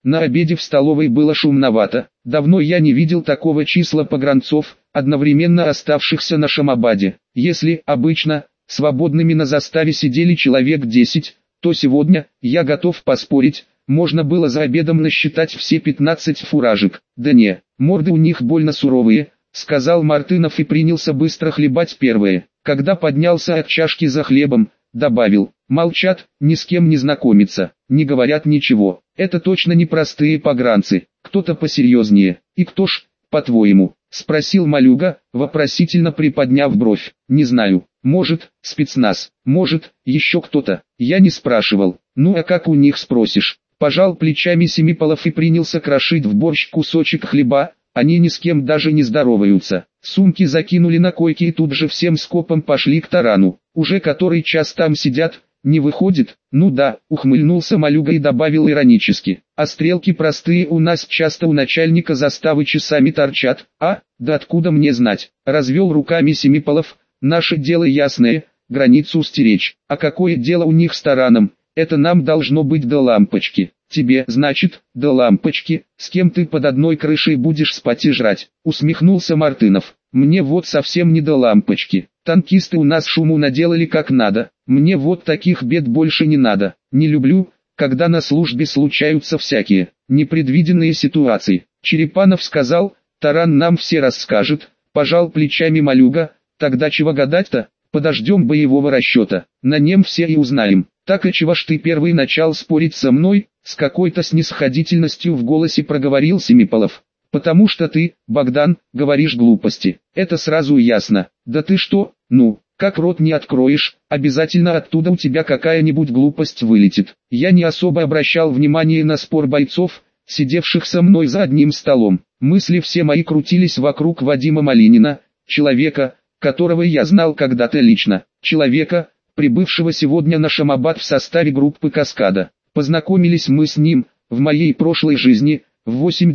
На обеде в столовой было шумновато. Давно я не видел такого числа погранцов, одновременно оставшихся на Шамабаде. Если обычно свободными на заставе сидели человек 10, то сегодня, я готов поспорить, можно было за обедом насчитать все 15 фуражек. Да не, морды у них больно суровые, сказал Мартынов и принялся быстро хлебать первые. Когда поднялся от чашки за хлебом, добавил: молчат, ни с кем не знакомятся, не говорят ничего. Это точно не простые погранцы, кто-то посерьезнее. И кто ж, по-твоему? Спросил Малюга, вопросительно приподняв бровь. Не знаю, может, спецназ, может, еще кто-то. Я не спрашивал. Ну а как у них спросишь? Пожал плечами Семиполов и принялся крошить в борщ кусочек хлеба. Они ни с кем даже не здороваются. Сумки закинули на койки и тут же всем скопом пошли к тарану. Уже который час там сидят, не выходит? Ну да, ухмыльнулся Малюга и добавил иронически. А стрелки простые у нас часто у начальника заставы часами торчат. А, да откуда мне знать? Развел руками Семиполов. Наше дело ясное, границу стеречь. А какое дело у них с тараном? Это нам должно быть до лампочки. Тебе, значит, до лампочки, с кем ты под одной крышей будешь спать и жрать, усмехнулся Мартынов. Мне вот совсем не до лампочки. Танкисты у нас шуму наделали как надо. Мне вот таких бед больше не надо. Не люблю, когда на службе случаются всякие непредвиденные ситуации. Черепанов сказал: таран нам все расскажет. Пожал плечами Малюга. Тогда чего гадать-то? Подождем боевого расчета. На нем все и узнаем. Так и чего ж ты первый начал спорить со мной? С какой-то снисходительностью в голосе проговорил Семиполов. Потому что ты, Богдан, говоришь глупости. Это сразу ясно. Да ты что, ну, как рот не откроешь, обязательно оттуда у тебя какая-нибудь глупость вылетит. Я не особо обращал внимание на спор бойцов, сидевших со мной за одним столом. Мысли все мои крутились вокруг Вадима Малинина, человека, которого я знал когда-то лично. Человека, прибывшего сегодня на Шамабад в составе группы «Каскада». Познакомились мы с ним, в моей прошлой жизни, в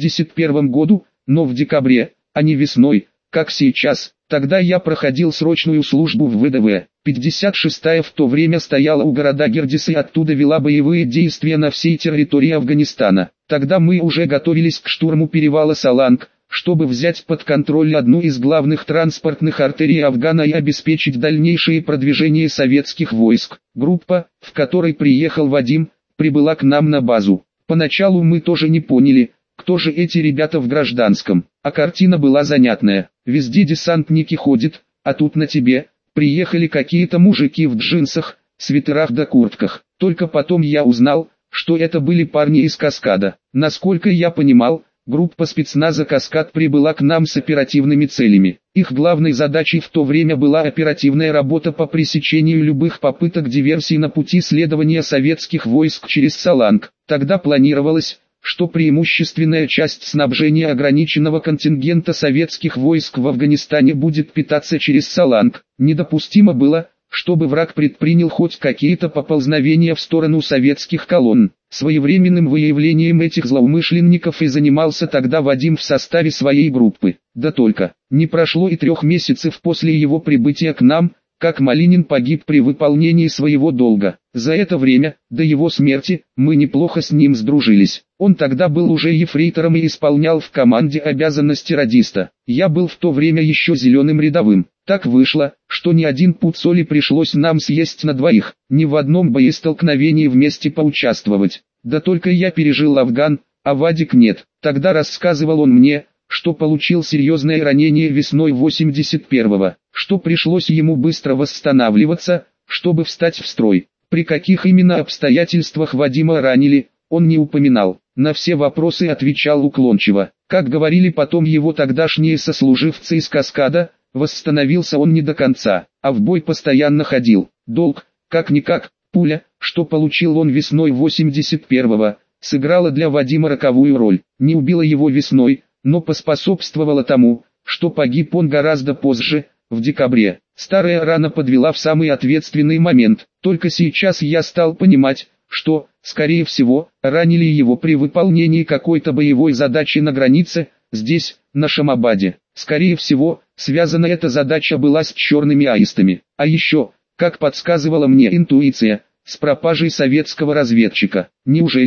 81 году, но в декабре, а не весной, как сейчас. Тогда я проходил срочную службу в ВДВ. 56-я в то время стояла у города Гердис и оттуда вела боевые действия на всей территории Афганистана. Тогда мы уже готовились к штурму перевала Саланг, чтобы взять под контроль одну из главных транспортных артерий Афгана и обеспечить дальнейшее продвижение советских войск. Группа, в которой приехал Вадим, прибыла к нам на базу. Поначалу мы тоже не поняли, кто же эти ребята в гражданском, а картина была занятная. Везде десантники ходят, а тут на тебе приехали какие-то мужики в джинсах, свитерах да куртках. Только потом я узнал, что это были парни из «Каскада». Насколько я понимал, группа спецназа «Каскад» прибыла к нам с оперативными целями. Их главной задачей в то время была оперативная работа по пресечению любых попыток диверсий на пути следования советских войск через Саланг. Тогда планировалось, что преимущественная часть снабжения ограниченного контингента советских войск в Афганистане будет питаться через Саланг. Недопустимо было, чтобы враг предпринял хоть какие-то поползновения в сторону советских колонн. Своевременным выявлением этих злоумышленников и занимался тогда Вадим в составе своей группы. Да только, не прошло и 3 месяцев после его прибытия к нам, как Малинин погиб при выполнении своего долга. За это время, до его смерти, мы неплохо с ним сдружились. Он тогда был уже ефрейтором и исполнял в команде обязанности радиста. Я был в то время еще зеленым рядовым. Так вышло, что ни один пуд соли пришлось нам съесть на двоих, ни в одном боестолкновении вместе поучаствовать. Да только я пережил Афган, а Вадик нет. Тогда рассказывал он мне, что получил серьезное ранение весной 81-го, что пришлось ему быстро восстанавливаться, чтобы встать в строй. При каких именно обстоятельствах Вадима ранили, он не упоминал. На все вопросы отвечал уклончиво. Как говорили потом его тогдашние сослуживцы из «Каскада», восстановился он не до конца, а в бой постоянно ходил. Долг, как-никак, пуля, что получил он весной 81-го, сыграла для Вадима роковую роль. Не убила его весной, но поспособствовала тому, что погиб он гораздо позже, в декабре. Старая рана подвела в самый ответственный момент. Только сейчас я стал понимать, что, скорее всего, ранили его при выполнении какой-то боевой задачи на границе, здесь, на Шамабаде. Скорее всего, связана эта задача была с черными аистами. А еще, как подсказывала мне интуиция, с пропажей советского разведчика. Неужели,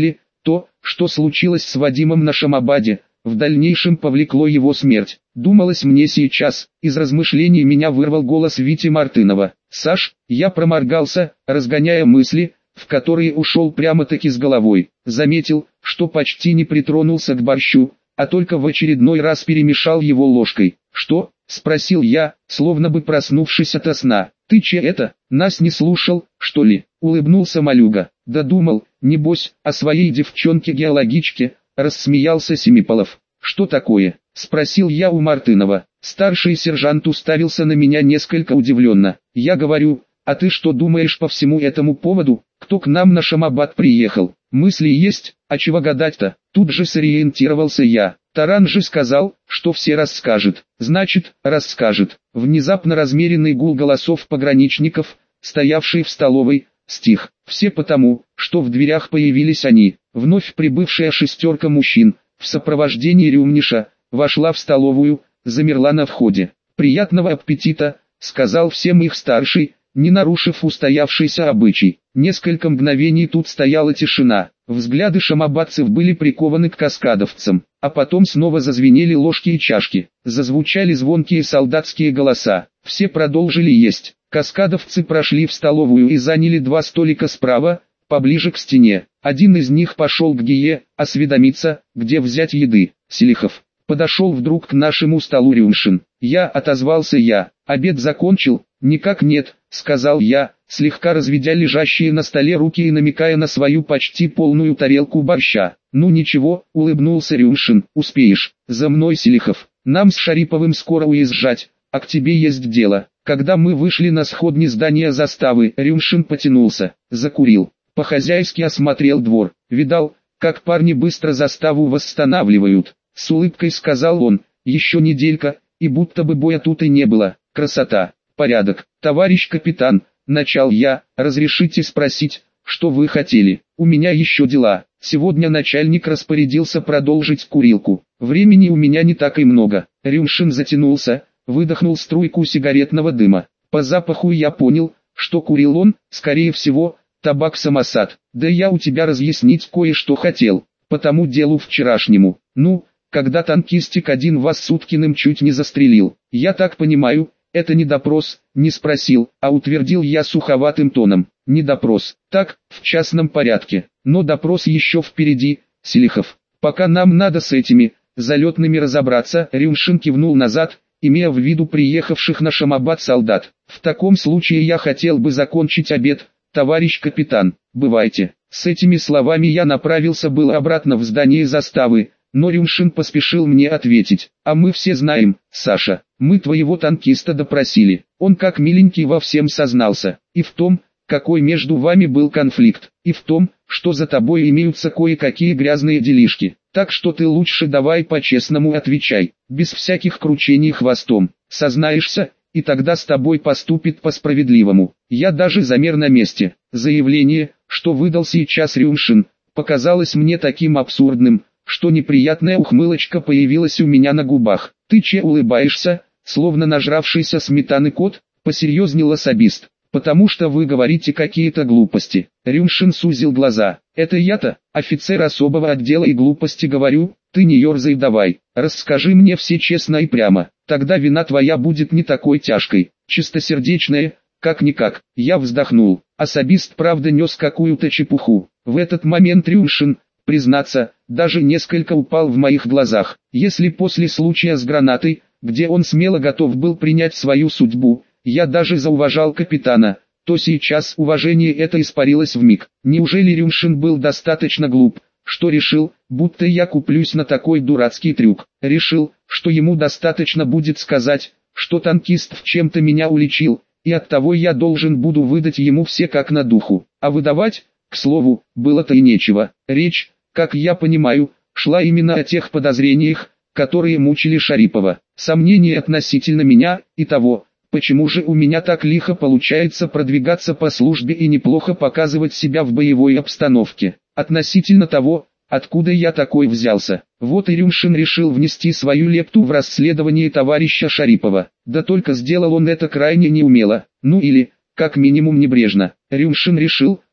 То, что случилось с Вадимом на Шамабаде, в дальнейшем повлекло его смерть. Думалось мне сейчас, из размышлений меня вырвал голос Вити Мартынова. «Саш», я проморгался, разгоняя мысли, в которые ушел прямо-таки с головой. Заметил, что почти не притронулся к борщу, а только в очередной раз перемешал его ложкой. «Что?» — спросил я, словно бы проснувшись ото сна. «Ты че это, нас не слушал, что ли?» — улыбнулся Малюга. «Да думал, небось, о своей девчонке-геологичке», — рассмеялся Семиполов. «Что такое?» — спросил я у Мартынова. Старший сержант уставился на меня несколько удивленно. Я говорю: «А ты что думаешь по всему этому поводу? Кто к нам на Шамабад приехал? Мысли есть, а чего гадать-то?» Тут же сориентировался я. Таран же сказал, что все расскажет. Значит, расскажет. Внезапно размеренный гул голосов пограничников, стоявший в столовой, стих. Все потому, что в дверях появились они. Вновь прибывшая шестерка мужчин, в сопровождении Рюмниша, вошла в столовую, замерла на входе. «Приятного аппетита», — сказал всем их старший, не нарушив устоявшийся обычай. Несколько мгновений тут стояла тишина. Взгляды шамабадцев были прикованы к каскадовцам, а потом снова зазвенели ложки и чашки. Зазвучали звонкие солдатские голоса. Все продолжили есть. Каскадовцы прошли в столовую и заняли 2 столика справа, поближе к стене. Один из них пошел к Гие, осведомиться, где взять еды. Селихов. Подошел вдруг к нашему столу Рюмшин. Отозвался я. «Обед закончил?» «Никак нет», — сказал я, слегка разведя лежащие на столе руки и намекая на свою почти полную тарелку борща. «Ну ничего», — улыбнулся Рюмшин, — «успеешь. За мной, Селихов. Нам с Шариповым скоро уезжать, а к тебе есть дело». Когда мы вышли на сходни здания заставы, Рюмшин потянулся, закурил. По-хозяйски осмотрел двор. Видал, как парни быстро заставу восстанавливают. С улыбкой сказал он: «Еще неделька, и будто бы боя тут и не было. Красота, порядок». «Товарищ капитан», — начал я, — «разрешите спросить, что вы хотели?» «У меня еще дела. Сегодня начальник распорядился продолжить курилку. Времени у меня не так и много». Рюмшин затянулся, выдохнул струйку сигаретного дыма. По запаху я понял, что курил он, скорее всего, табак-самосад. «Да я у тебя разъяснить кое-что хотел, по тому делу вчерашнему. Ну, когда танкистик один вас Суткиным чуть не застрелил. Я так понимаю, это не допрос?» «Не спросил, а утвердил я суховатым тоном. Не допрос, так, в частном порядке. Но допрос еще впереди, Селихов. Пока нам надо с этими залетными разобраться». Рюмшин кивнул назад, имея в виду приехавших на Шамабад солдат. «В таком случае я хотел бы закончить обед, товарищ капитан. Бывайте». С этими словами я направился было обратно в здание заставы, но Рюмшин поспешил мне ответить: «А мы все знаем, Саша, мы твоего танкиста допросили. Он как миленький во всем сознался. И в том, какой между вами был конфликт, и в том, что за тобой имеются кое-какие грязные делишки. Так что ты лучше давай по-честному отвечай, без всяких кручений хвостом. Сознаешься, и тогда с тобой поступит по-справедливому». Я даже замер на месте. Заявление, что выдал сейчас Рюмшин, показалось мне таким абсурдным, что неприятная ухмылочка появилась у меня на губах. «Ты че улыбаешься, словно нажравшийся сметаны кот?» — посерьезнел особист. «Потому что вы говорите какие-то глупости». Рюмшин сузил глаза. «Это я-то, офицер особого отдела, и глупости говорю? Ты не ерзай давай, расскажи мне все честно и прямо, тогда вина твоя будет не такой тяжкой». «Чистосердечная, как-никак». Я вздохнул. Особист правда нес какую-то чепуху. В этот момент Рюмшин, признаться, даже несколько упал в моих глазах. Если после случая с гранатой, где он смело готов был принять свою судьбу, я даже зауважал капитана, то сейчас уважение это испарилось вмиг. Неужели Рюмшин был достаточно глуп, что решил, будто я куплюсь на такой дурацкий трюк? Решил, что ему достаточно будет сказать, что танкист в чем-то меня уличил, и оттого я должен буду выдать ему все как на духу. А выдавать, к слову, было-то и нечего. Речь, как я понимаю, шла именно о тех подозрениях, которые мучили Шарипова. Сомнения относительно меня и того, почему же у меня так лихо получается продвигаться по службе и неплохо показывать себя в боевой обстановке. Относительно того, откуда я такой взялся. Вот и Рюмшин решил внести свою лепту в расследование товарища Шарипова. Да только сделал он это крайне неумело, ну или, как минимум, небрежно. Рюмшин решил,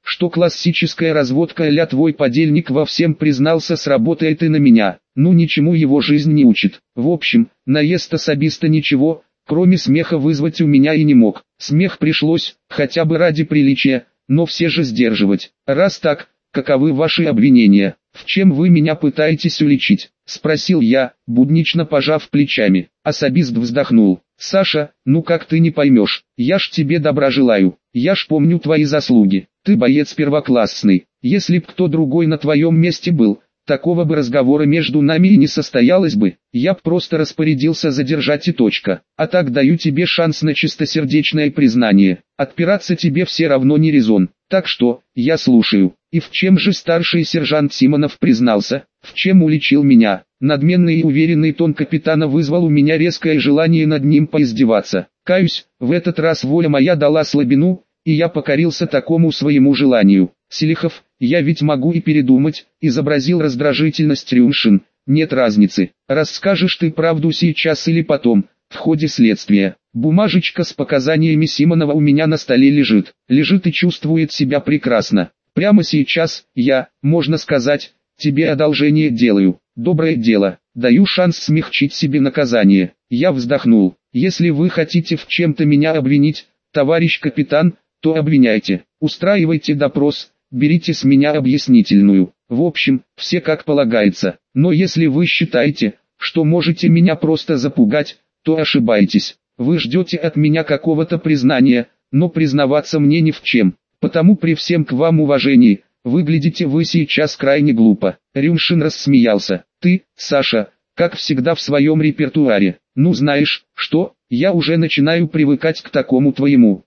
что классическая разводка а-ля твой подельник во всем признался сработает и на меня. Ну ничему его жизнь не учит. В общем, наезд особиста ничего, кроме смеха вызвать у меня и не мог. Смех пришлось, хотя бы ради приличия, но все же сдерживать. Раз так, каковы ваши обвинения? В чем вы меня пытаетесь уличить? Спросил я, буднично пожав плечами. Особист вздохнул. Саша, ну как ты не поймешь, я ж тебе добра желаю, я ж помню твои заслуги, ты боец первоклассный, если б кто другой на твоем месте был, такого бы разговора между нами и не состоялось бы, я б просто распорядился задержать и точка, а так даю тебе шанс на чистосердечное признание, отпираться тебе все равно не резон, так что, я слушаю. И в чем же старший сержант Симонов признался, в чем уличил меня? Надменный и уверенный тон капитана вызвал у меня резкое желание над ним поиздеваться. Каюсь, в этот раз воля моя дала слабину, и я покорился такому своему желанию. Селихов, я ведь могу и передумать, изобразил раздражительность Рюмшин. Нет разницы, расскажешь ты правду сейчас или потом, в ходе следствия. Бумажечка с показаниями Симонова у меня на столе лежит и чувствует себя прекрасно. Прямо сейчас, я, можно сказать, тебе одолжение делаю, доброе дело, даю шанс смягчить себе наказание. Я вздохнул, если вы хотите в чем-то меня обвинить, товарищ капитан, то обвиняйте, устраивайте допрос, берите с меня объяснительную, в общем, все как полагается, но если вы считаете, что можете меня просто запугать, то ошибаетесь, вы ждете от меня какого-то признания, но признаваться мне ни в чем. Потому при всем к вам уважении, выглядите вы сейчас крайне глупо. Рюмшин рассмеялся. Ты, Саша, как всегда в своем репертуаре. Ну знаешь, что, я уже начинаю привыкать к такому твоему,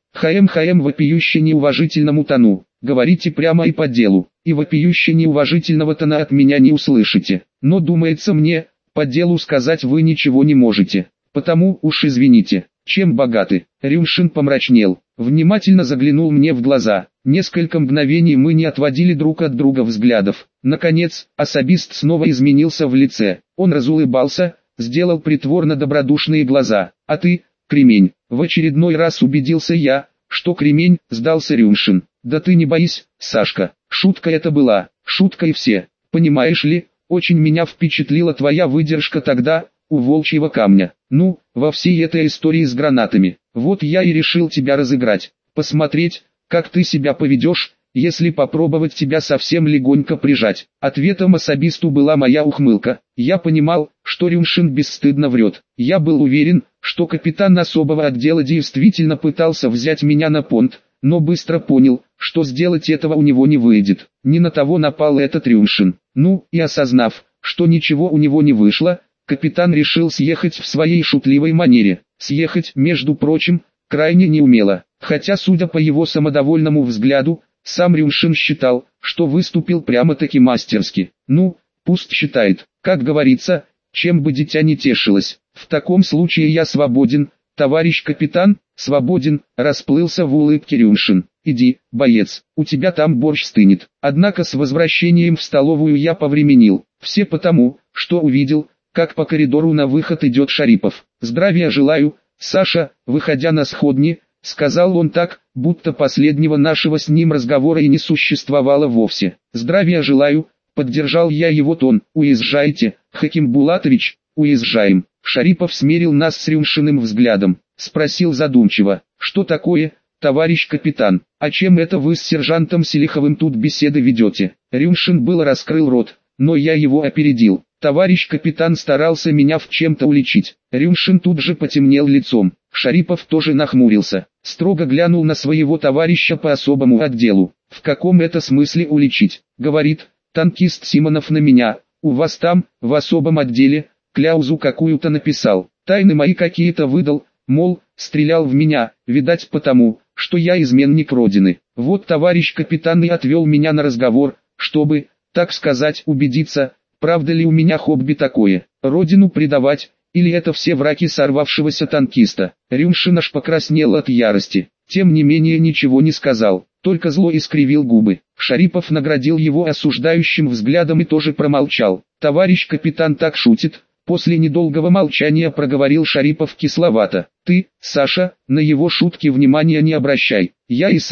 вопиюще неуважительному тону. Говорите прямо и по делу, и вопиюще неуважительного тона от меня не услышите. Но думается мне, по делу сказать вы ничего не можете. Потому уж извините, чем богаты. Рюмшин помрачнел. Внимательно заглянул мне в глаза. Несколько мгновений мы не отводили друг от друга взглядов. Наконец, особист снова изменился в лице. Он разулыбался, сделал притворно добродушные глаза. А ты, кремень, в очередной раз убедился я, что кремень, сдался Рюмшин. Да ты не боись, Сашка, шутка это была, шутка и все. Понимаешь ли, очень меня впечатлила твоя выдержка тогда, у волчьего камня. Ну, во всей этой истории с гранатами. Вот я и решил тебя разыграть, посмотреть, как ты себя поведешь, если попробовать тебя совсем легонько прижать. Ответом особисту была моя ухмылка. Я понимал, что Рюмшин бесстыдно врет. Я был уверен, что капитан особого отдела действительно пытался взять меня на понт, но быстро понял, что сделать этого у него не выйдет. Не на того напал этот Рюмшин. Ну, и осознав, что ничего у него не вышло, капитан решил съехать в своей шутливой манере. Съехать, между прочим, крайне неумело. Хотя, судя по его самодовольному взгляду, сам Рюмшин считал, что выступил прямо-таки мастерски. Ну, пусть считает. Как говорится, чем бы дитя не тешилось. В таком случае я свободен, товарищ капитан, свободен, расплылся в улыбке Рюмшин. Иди, боец, у тебя там борщ стынет. Однако с возвращением в столовую я повременил. Все потому, что увидел, как по коридору на выход идет Шарипов. «Здравия желаю, Саша», выходя на сходни, сказал он так, будто последнего нашего с ним разговора и не существовало вовсе. «Здравия желаю», поддержал я его тон. «Уезжайте, Хаким Булатович, уезжаем». Шарипов смерил нас с Рюмшиным взглядом, спросил задумчиво: «Что такое, товарищ капитан, а чем это вы с сержантом Селиховым тут беседы ведете?» Рюмшин было раскрыл рот, но я его опередил. Товарищ капитан старался меня в чем-то уличить. Рюмшин тут же потемнел лицом. Шарипов тоже нахмурился, строго глянул на своего товарища по особому отделу. «В каком это смысле уличить?» Говорит, танкист Симонов на меня, у вас там, в особом отделе, кляузу какую-то написал. Тайны мои какие-то выдал, мол, стрелял в меня, видать потому, что я изменник Родины. Вот товарищ капитан и отвел меня на разговор, чтобы, так сказать, убедиться, правда ли у меня хобби такое, Родину предавать, или это все враки сорвавшегося танкиста. Рюмшин аж покраснел от ярости, тем не менее ничего не сказал, только зло искривил губы. Шарипов наградил его осуждающим взглядом и тоже промолчал. Товарищ капитан так шутит. После недолгого молчания проговорил Шарипов кисловато. «Ты, Саша, на его шутки внимания не обращай. Я и сам,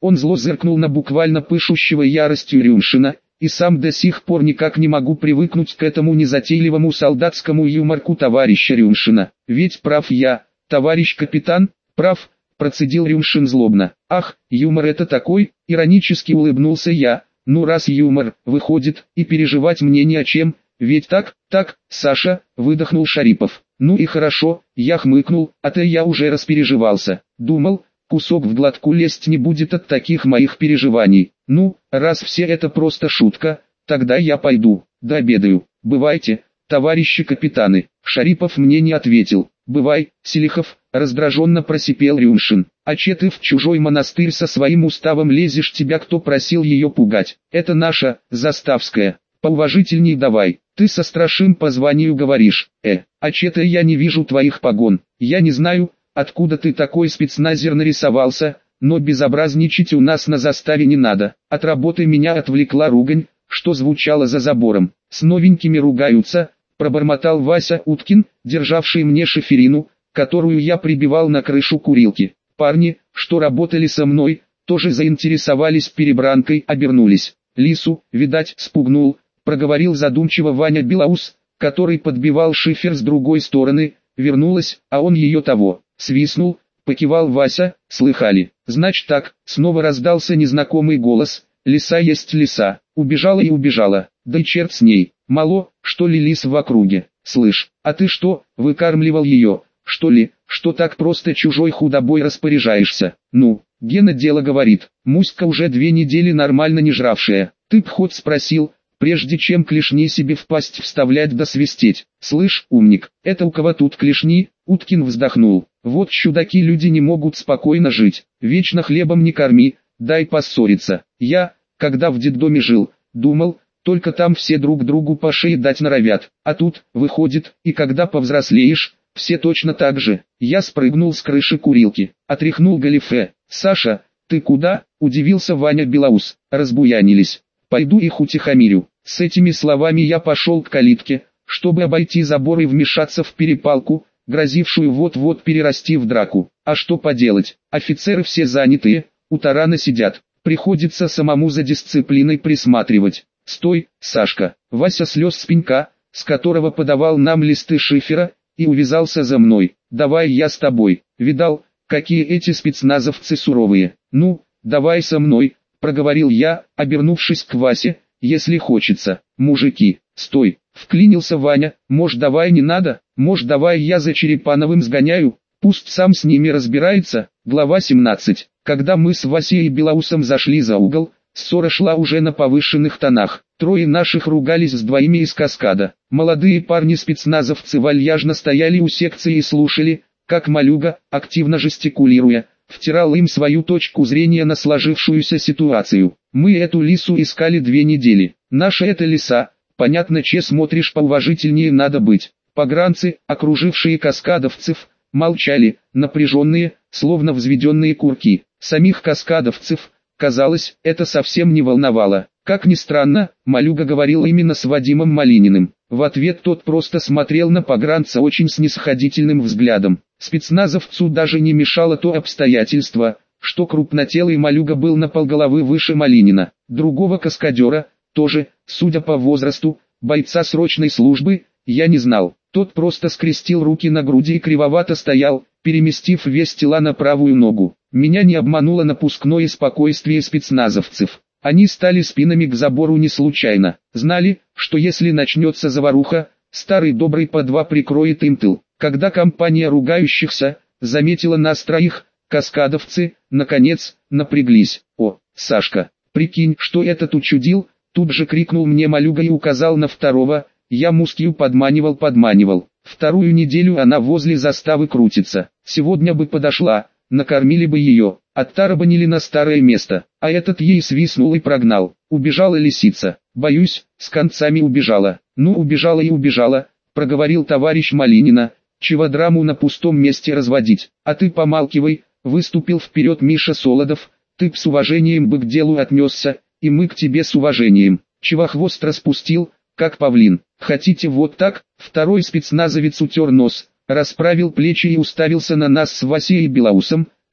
Он зло зыркнул на буквально пышущего яростью Рюмшина, и сам до сих пор никак не могу привыкнуть к этому незатейливому солдатскому юморку товарища Рюмшина. Ведь прав я, товарищ капитан, прав, процедил Рюмшин злобно. Ах, юмор это такой, иронически улыбнулся я. Ну раз юмор, выходит, и переживать мне не о чем, ведь так, Саша, выдохнул Шарипов. Ну и хорошо, я хмыкнул, а-то я уже распереживался. Думал, кусок в глотку лезть не будет от таких моих переживаний. Ну, раз все это просто шутка, тогда я пойду, дообедаю. Бывайте, товарищи капитаны. Шарипов мне не ответил. Бывай, Селихов, раздраженно просипел Рюмшин. А че ты в чужой монастырь со своим уставом лезешь, тебя кто просил ее пугать? Это наша, заставская. Поуважительней давай. Ты со Страшим по званию говоришь. А че-то я не вижу твоих погон. Я не знаю, откуда ты такой спецназер нарисовался, но безобразничать у нас на заставе не надо. От работы меня отвлекла ругань, что звучало за забором. С новенькими ругаются, пробормотал Вася Уткин, державший мне шиферину, которую я прибивал на крышу курилки. Парни, что работали со мной, тоже заинтересовались перебранкой, обернулись. Лису, видать, спугнул, проговорил задумчиво Ваня Белоус, который подбивал шифер с другой стороны. Вернулась, а он ее того. Свистнул, покивал Вася, слыхали. Значит так, снова раздался незнакомый голос. Лиса есть лиса, убежала и убежала, да и черт с ней. Мало, что ли лис в округе. Слышь, а ты что, выкармливал ее, что ли, что так просто чужой худобой распоряжаешься? Ну, Гена дело говорит, Муська уже 2 недели нормально не жравшая. Ты б хоть спросил, прежде чем клешни себе в пасть вставлять да свистеть. Слышь, умник, это у кого тут клешни? Уткин вздохнул. Вот чудаки люди не могут спокойно жить. Вечно хлебом не корми, дай поссориться. Я, когда в детдоме жил, думал, только там все друг другу по шее дать норовят. А тут, выходит, и когда повзрослеешь, все точно так же. Я спрыгнул с крыши курилки, отряхнул галифе. Саша, ты куда? Удивился Ваня Белоус. Разбуянились. Пойду их утихомирю. С этими словами я пошел к калитке, чтобы обойти забор и вмешаться в перепалку, грозившую вот-вот перерасти в драку. А что поделать, офицеры все занятые, у тарана сидят, приходится самому за дисциплиной присматривать. Стой, Сашка. Вася слез с пенька, с которого подавал нам листы шифера, и увязался за мной. Давай я с тобой. Видал, какие эти спецназовцы суровые. Ну, давай со мной, проговорил я, обернувшись к Васе. Если хочется. Мужики, стой, вклинился Ваня. Может давай не надо, может давай я за Черепановым сгоняю, пусть сам с ними разбирается. Глава 17. Когда мы с Васей и Белоусом зашли за угол, ссора шла уже на повышенных тонах. Трое наших ругались с двоими из каскада. Молодые парни-спецназовцы вальяжно стояли у секции и слушали, как Малюга, активно жестикулируя, втирал им свою точку зрения на сложившуюся ситуацию. Мы эту лису искали 2 недели. Наша эта лиса, понятно, че смотришь, поуважительнее надо быть. Погранцы, окружившие каскадовцев, молчали, напряженные, словно взведенные курки. Самих каскадовцев, казалось, это совсем не волновало. Как ни странно, Малюга говорил именно с Вадимом Малининым. В ответ тот просто смотрел на погранца очень снисходительным взглядом. Спецназовцу даже не мешало то обстоятельство, что крупнотелый Малюга был на полголовы выше Малинина. Другого каскадера, тоже, судя по возрасту, бойца срочной службы, я не знал. Тот просто скрестил руки на груди и кривовато стоял, переместив вес тела на правую ногу. Меня не обмануло напускное спокойствие спецназовцев. Они стали спинами к забору не случайно. Знали, что если начнется заваруха, старый добрый по 2 прикроет им тыл. Когда компания ругающихся заметила нас троих, каскадовцы, наконец, напряглись. О, Сашка, прикинь, что этот учудил, тут же крикнул мне Малюга и указал на второго. Я Мускью подманивал. 2 неделю она возле заставы крутится. Сегодня бы подошла, накормили бы ее, оттарабанили на старое место, а этот ей свистнул и прогнал. Убежала лисица, боюсь, с концами убежала. Ну убежала и убежала, проговорил товарищ Малинина, чего драму на пустом месте разводить. А ты помалкивай, выступил вперед Миша Солодов, ты б с уважением бы к делу отнесся, и мы к тебе с уважением. Чего хвост распустил, как павлин? Хотите вот так? Второй спецназовец утер нос, расправил плечи и уставился на нас с Васей и Белоусом,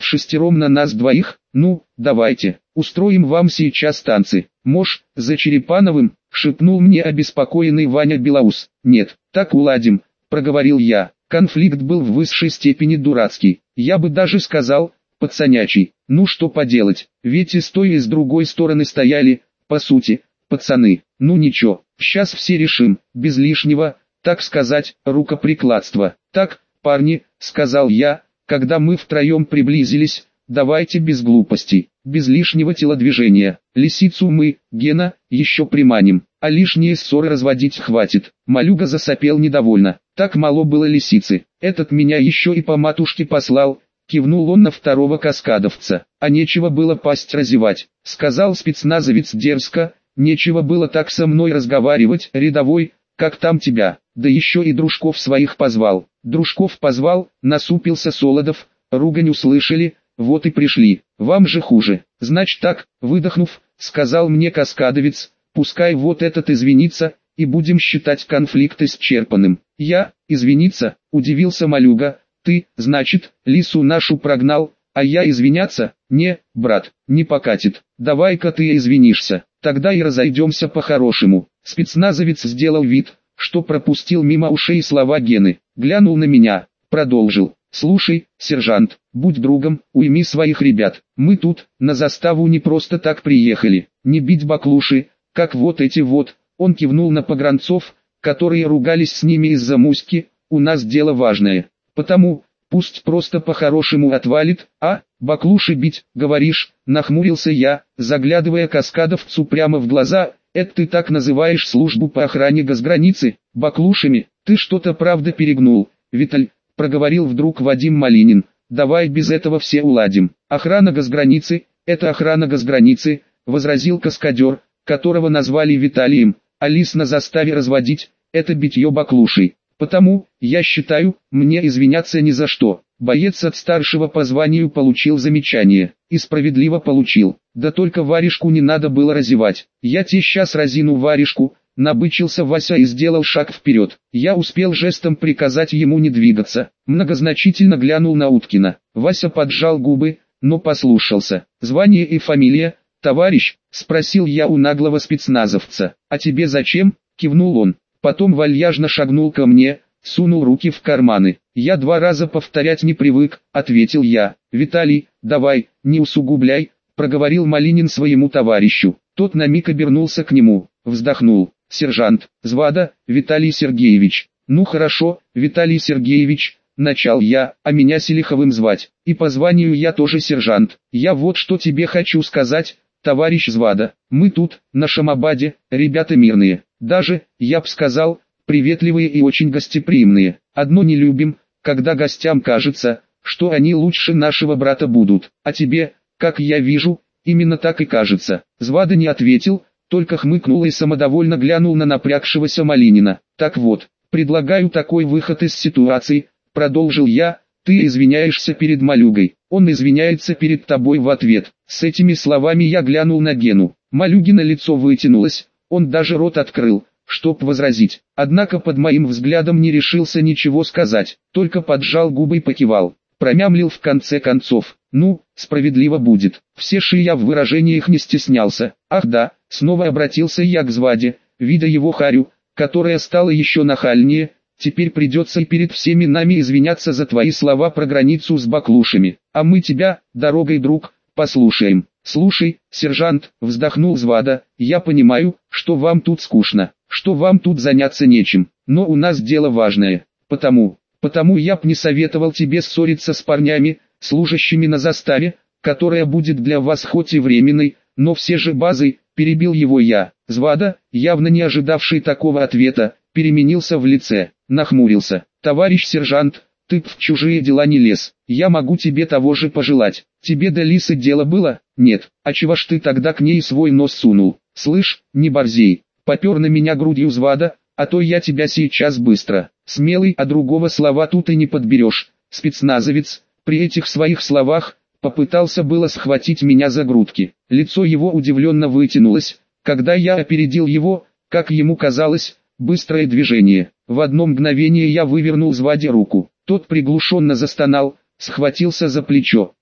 шестером на нас двоих? Ну, давайте, устроим вам сейчас танцы. Мож, за Черепановым, шепнул мне обеспокоенный Ваня Белоус. Нет, так уладим, проговорил я. Конфликт был в высшей степени дурацкий. Я бы даже сказал, пацанячий. Ну что поделать, ведь и с той и с другой стороны стояли, по сути, пацаны. Ну ничего, сейчас все решим, без лишнего, так сказать, рукоприкладства. Так, парни, сказал я, когда мы втроем приблизились, давайте без глупостей, без лишнего телодвижения. Лисицу мы, Гена, еще приманим, а лишние ссоры разводить хватит. Малюга засопел недовольно. Так мало было лисицы, этот меня еще и по матушке послал. Кивнул он на второго каскадовца. А нечего было пасть разевать, сказал спецназовец дерзко. Нечего было так со мной разговаривать, рядовой, как там тебя, да еще и дружков своих позвал. Дружков позвал, насупился Солодов, ругань услышали, вот и пришли, вам же хуже. Значит так, выдохнув, сказал мне каскадовец, пускай вот этот извинится, и будем считать конфликт исчерпанным. Я, извиниться, удивился Малюга, ты, значит, лису нашу прогнал, а я извиняться? Не, брат, не покатит, давай-ка ты извинишься, тогда и разойдемся по-хорошему. Спецназовец сделал вид, что пропустил мимо ушей слова Гены, глянул на меня, продолжил. Слушай, сержант, будь другом, уйми своих ребят, мы тут, на заставу не просто так приехали, не бить баклуши, как вот эти вот, он кивнул на погранцов, которые ругались с ними из-за муськи, у нас дело важное, потому, пусть просто по-хорошему отвалит, а, баклуши бить, говоришь, нахмурился я, заглядывая каскадовцу прямо в глаза. Это ты так называешь службу по охране госграницы, баклушами? Ты что-то правда перегнул, Виталь, проговорил вдруг Вадим Малинин. Давай без этого все уладим. Охрана госграницы, это охрана госграницы, возразил каскадер, которого назвали Виталием, а лис на заставе разводить, это битье баклушей. Потому, я считаю, мне извиняться ни за что. Боец от старшего по званию получил замечание. И справедливо получил. Да только варежку не надо было разевать. Я те сейчас разину варежку, набычился Вася и сделал шаг вперед. Я успел жестом приказать ему не двигаться. Многозначительно глянул на Уткина. Вася поджал губы, но послушался. Звание и фамилия, товарищ, спросил я у наглого спецназовца. А тебе зачем? Кивнул он. Потом вальяжно шагнул ко мне, сунул руки в карманы. «Я 2 раза повторять не привык», — ответил я. «Виталий, давай, не усугубляй», — проговорил Малинин своему товарищу. Тот на миг обернулся к нему, вздохнул. «Сержант, звада, Виталий Сергеевич». «Ну хорошо, Виталий Сергеевич», — начал я, «а меня Селиховым звать. И по званию я тоже сержант. Я вот что тебе хочу сказать, товарищ звада. Мы тут, на Шамабаде, ребята мирные. Даже, я б сказал, приветливые и очень гостеприимные. Одно не любим, когда гостям кажется, что они лучше нашего брата будут. А тебе, как я вижу, именно так и кажется». Звада не ответил, только хмыкнул и самодовольно глянул на напрягшегося Малинина. «Так вот, предлагаю такой выход из ситуации», — продолжил я, — «ты извиняешься перед Малюгой, он извиняется перед тобой в ответ». С этими словами я глянул на Гену. Малюгино лицо вытянулось, он даже рот открыл, чтоб возразить, однако под моим взглядом не решился ничего сказать, только поджал губы и покивал, промямлил в конце концов: «Ну, справедливо будет». Все ши я в выражениях не стеснялся. «Ах да», снова обратился я к Зваде, видя его харю, которая стала еще нахальнее, «теперь придется и перед всеми нами извиняться за твои слова про границу с баклушами, а мы тебя, дорогой друг, послушаем». «Слушай, сержант», вздохнул Звада, «я понимаю, что вам тут скучно, что вам тут заняться нечем, но у нас дело важное, потому я б не советовал тебе ссориться с парнями, служащими на заставе, которая будет для вас хоть и временной, но все же базой», перебил его я. Звада, явно не ожидавший такого ответа, переменился в лице, нахмурился. «Товарищ сержант, ты б в чужие дела не лез, я могу тебе того же пожелать. Тебе до лисы дело было? Нет, а чего ж ты тогда к ней свой нос сунул? Слышь, не борзей, попер на меня грудью Звада, а то я тебя сейчас быстро». Смелый, а другого слова тут и не подберешь. Спецназовец, при этих своих словах, попытался было схватить меня за грудки. Лицо его удивленно вытянулось, когда я опередил его, как ему казалось, быстрое движение. В одно мгновение я вывернул Зваде руку. Тот приглушенно застонал, схватился за плечо.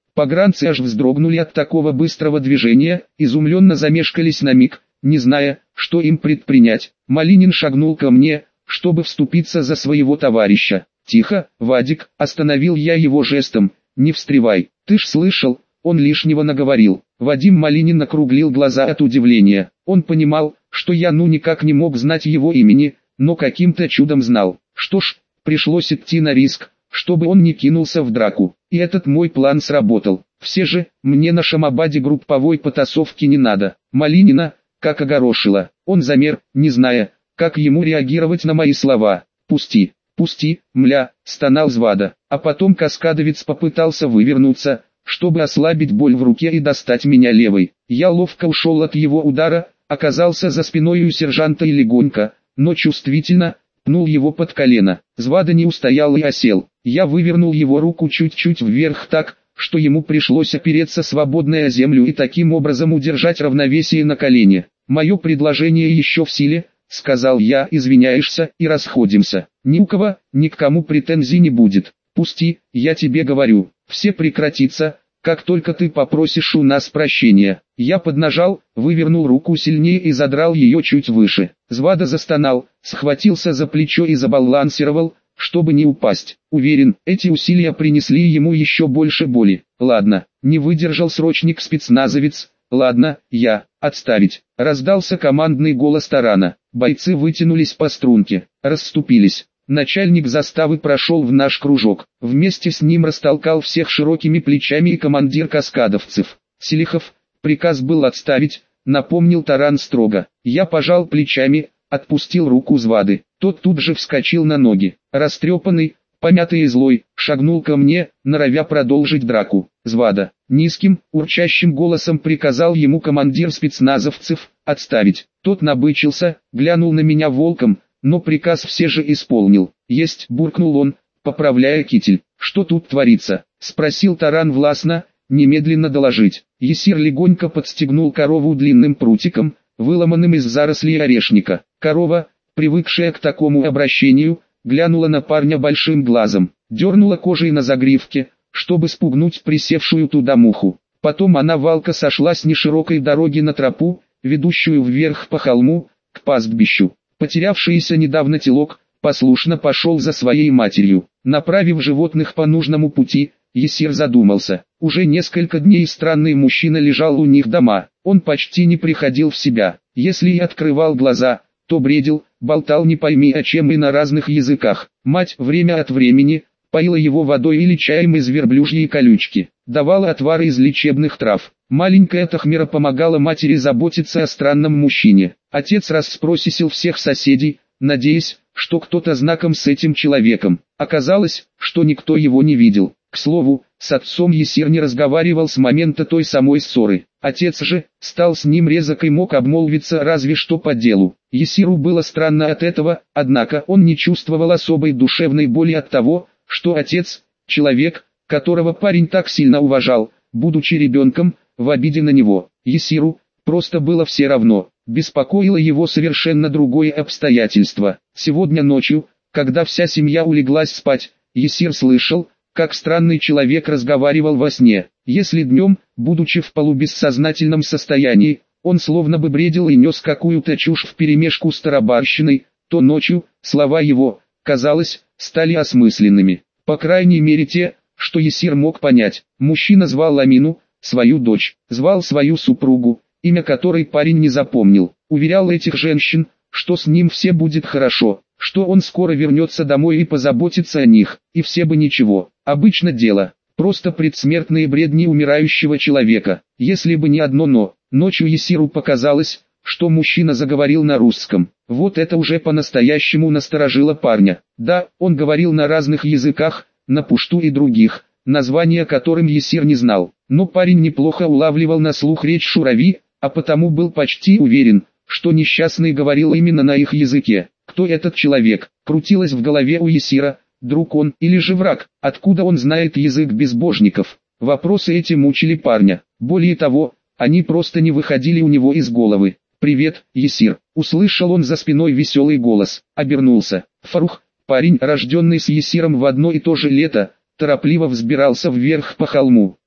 Погранцы аж вздрогнули от такого быстрого движения, изумленно замешкались на миг, не зная, что им предпринять. Малинин шагнул ко мне, чтобы вступиться за своего товарища. «Тихо, Вадик», остановил я его жестом, «не встревай, ты ж слышал, он лишнего наговорил». Вадим Малинин округлил глаза от удивления. Он понимал, что я никак не мог знать его имени, но каким-то чудом знал. Что ж, пришлось идти на риск, чтобы он не кинулся в драку. И этот мой план сработал. Все же, мне на Шамабаде групповой потасовки не надо. Малинина, как огорошило. Он замер, не зная, как ему реагировать на мои слова. «Пусти, пусти, мля», стонал Звада. А потом каскадовец попытался вывернуться, чтобы ослабить боль в руке и достать меня левой. Я ловко ушел от его удара, оказался за спиной у сержанта и легонько, но чувствительно, пнул его под колено. Звада не устоял и осел. Я вывернул его руку чуть-чуть вверх так, что ему пришлось опереться свободной о землю и таким образом удержать равновесие на колене. «Мое предложение еще в силе», — сказал я, «извиняешься и расходимся. Ни у кого, ни к кому претензий не будет. Пусти, я тебе говорю, все прекратится, как только ты попросишь у нас прощения». Я поднажал, вывернул руку сильнее и задрал ее чуть выше. Звада застонал, схватился за плечо и забалансировал, чтобы не упасть. Уверен, эти усилия принесли ему еще больше боли. «Ладно», не выдержал срочник-спецназовец, «ладно, я, отставить». Раздался командный голос тарана. Бойцы вытянулись по струнке, расступились. Начальник заставы прошел в наш кружок. Вместе с ним растолкал всех широкими плечами и командир каскадовцев. «Селихов, приказ был отставить», напомнил таран строго. Я пожал плечами, отпустил руку Звады. Тот тут же вскочил на ноги. Растрепанный, помятый и злой, шагнул ко мне, норовя продолжить драку. «Звада», низким, урчащим голосом приказал ему командир спецназовцев, «отставить». Тот набычился, глянул на меня волком, но приказ все же исполнил. «Есть», буркнул он, поправляя китель. «Что тут творится?» спросил таран властно, «немедленно доложить». Есир легонько подстегнул корову длинным прутиком, выломанным из зарослей орешника. Корова, привыкшая к такому обращению, глянула на парня большим глазом, дернула кожей на загривке, чтобы спугнуть присевшую туда муху. Потом она валко сошла с неширокой дороги на тропу, ведущую вверх по холму, к пастбищу. Потерявшийся недавно телок, послушно пошел за своей матерью. Направив животных по нужному пути, Есир задумался. Уже несколько дней странный мужчина лежал у них дома. Он почти не приходил в себя. Если и открывал глаза, то бредил, болтал не пойми о чем и на разных языках. Мать время от времени поила его водой или чаем из верблюжьей колючки, давала отвары из лечебных трав. Маленькая Тахмира помогала матери заботиться о странном мужчине. Отец расспросил всех соседей, надеясь, что кто-то знаком с этим человеком. Оказалось, что никто его не видел. К слову, с отцом Есир не разговаривал с момента той самой ссоры. Отец же стал с ним резок и мог обмолвиться разве что по делу. Есиру было странно от этого, однако он не чувствовал особой душевной боли от того, что отец, человек, которого парень так сильно уважал, будучи ребенком, в обиде на него. Есиру просто было все равно. Беспокоило его совершенно другое обстоятельство. Сегодня ночью, когда вся семья улеглась спать, Есир слышал, как странный человек разговаривал во сне. Если днем, будучи в полубессознательном состоянии, он словно бы бредил и нес какую-то чушь вперемешку с тарабарщиной, то ночью, слова его, казалось, стали осмысленными. По крайней мере те, что Есир мог понять. Мужчина звал Ламину, свою дочь, звал свою супругу, имя которой парень не запомнил. Уверял этих женщин, что с ним все будет хорошо, что он скоро вернется домой и позаботится о них, и все бы ничего. Обычно дело, просто предсмертные бредни умирающего человека. Если бы не одно «но». Ночью Есиру показалось, что мужчина заговорил на русском. Вот это уже по-настоящему насторожило парня. Да, он говорил на разных языках, на пушту и других, названия которым Есир не знал. Но парень неплохо улавливал на слух речь шурави, а потому был почти уверен, что несчастный говорил именно на их языке. Кто этот человек? Крутилось в голове у Есира, друг он или же враг? Откуда он знает язык безбожников? Вопросы эти мучили парня. Более того, они просто не выходили у него из головы. «Привет, Есир!» Услышал он за спиной веселый голос. Обернулся. Фарух, парень, рожденный с Есиром в одно и то же лето, торопливо взбирался вверх по холму.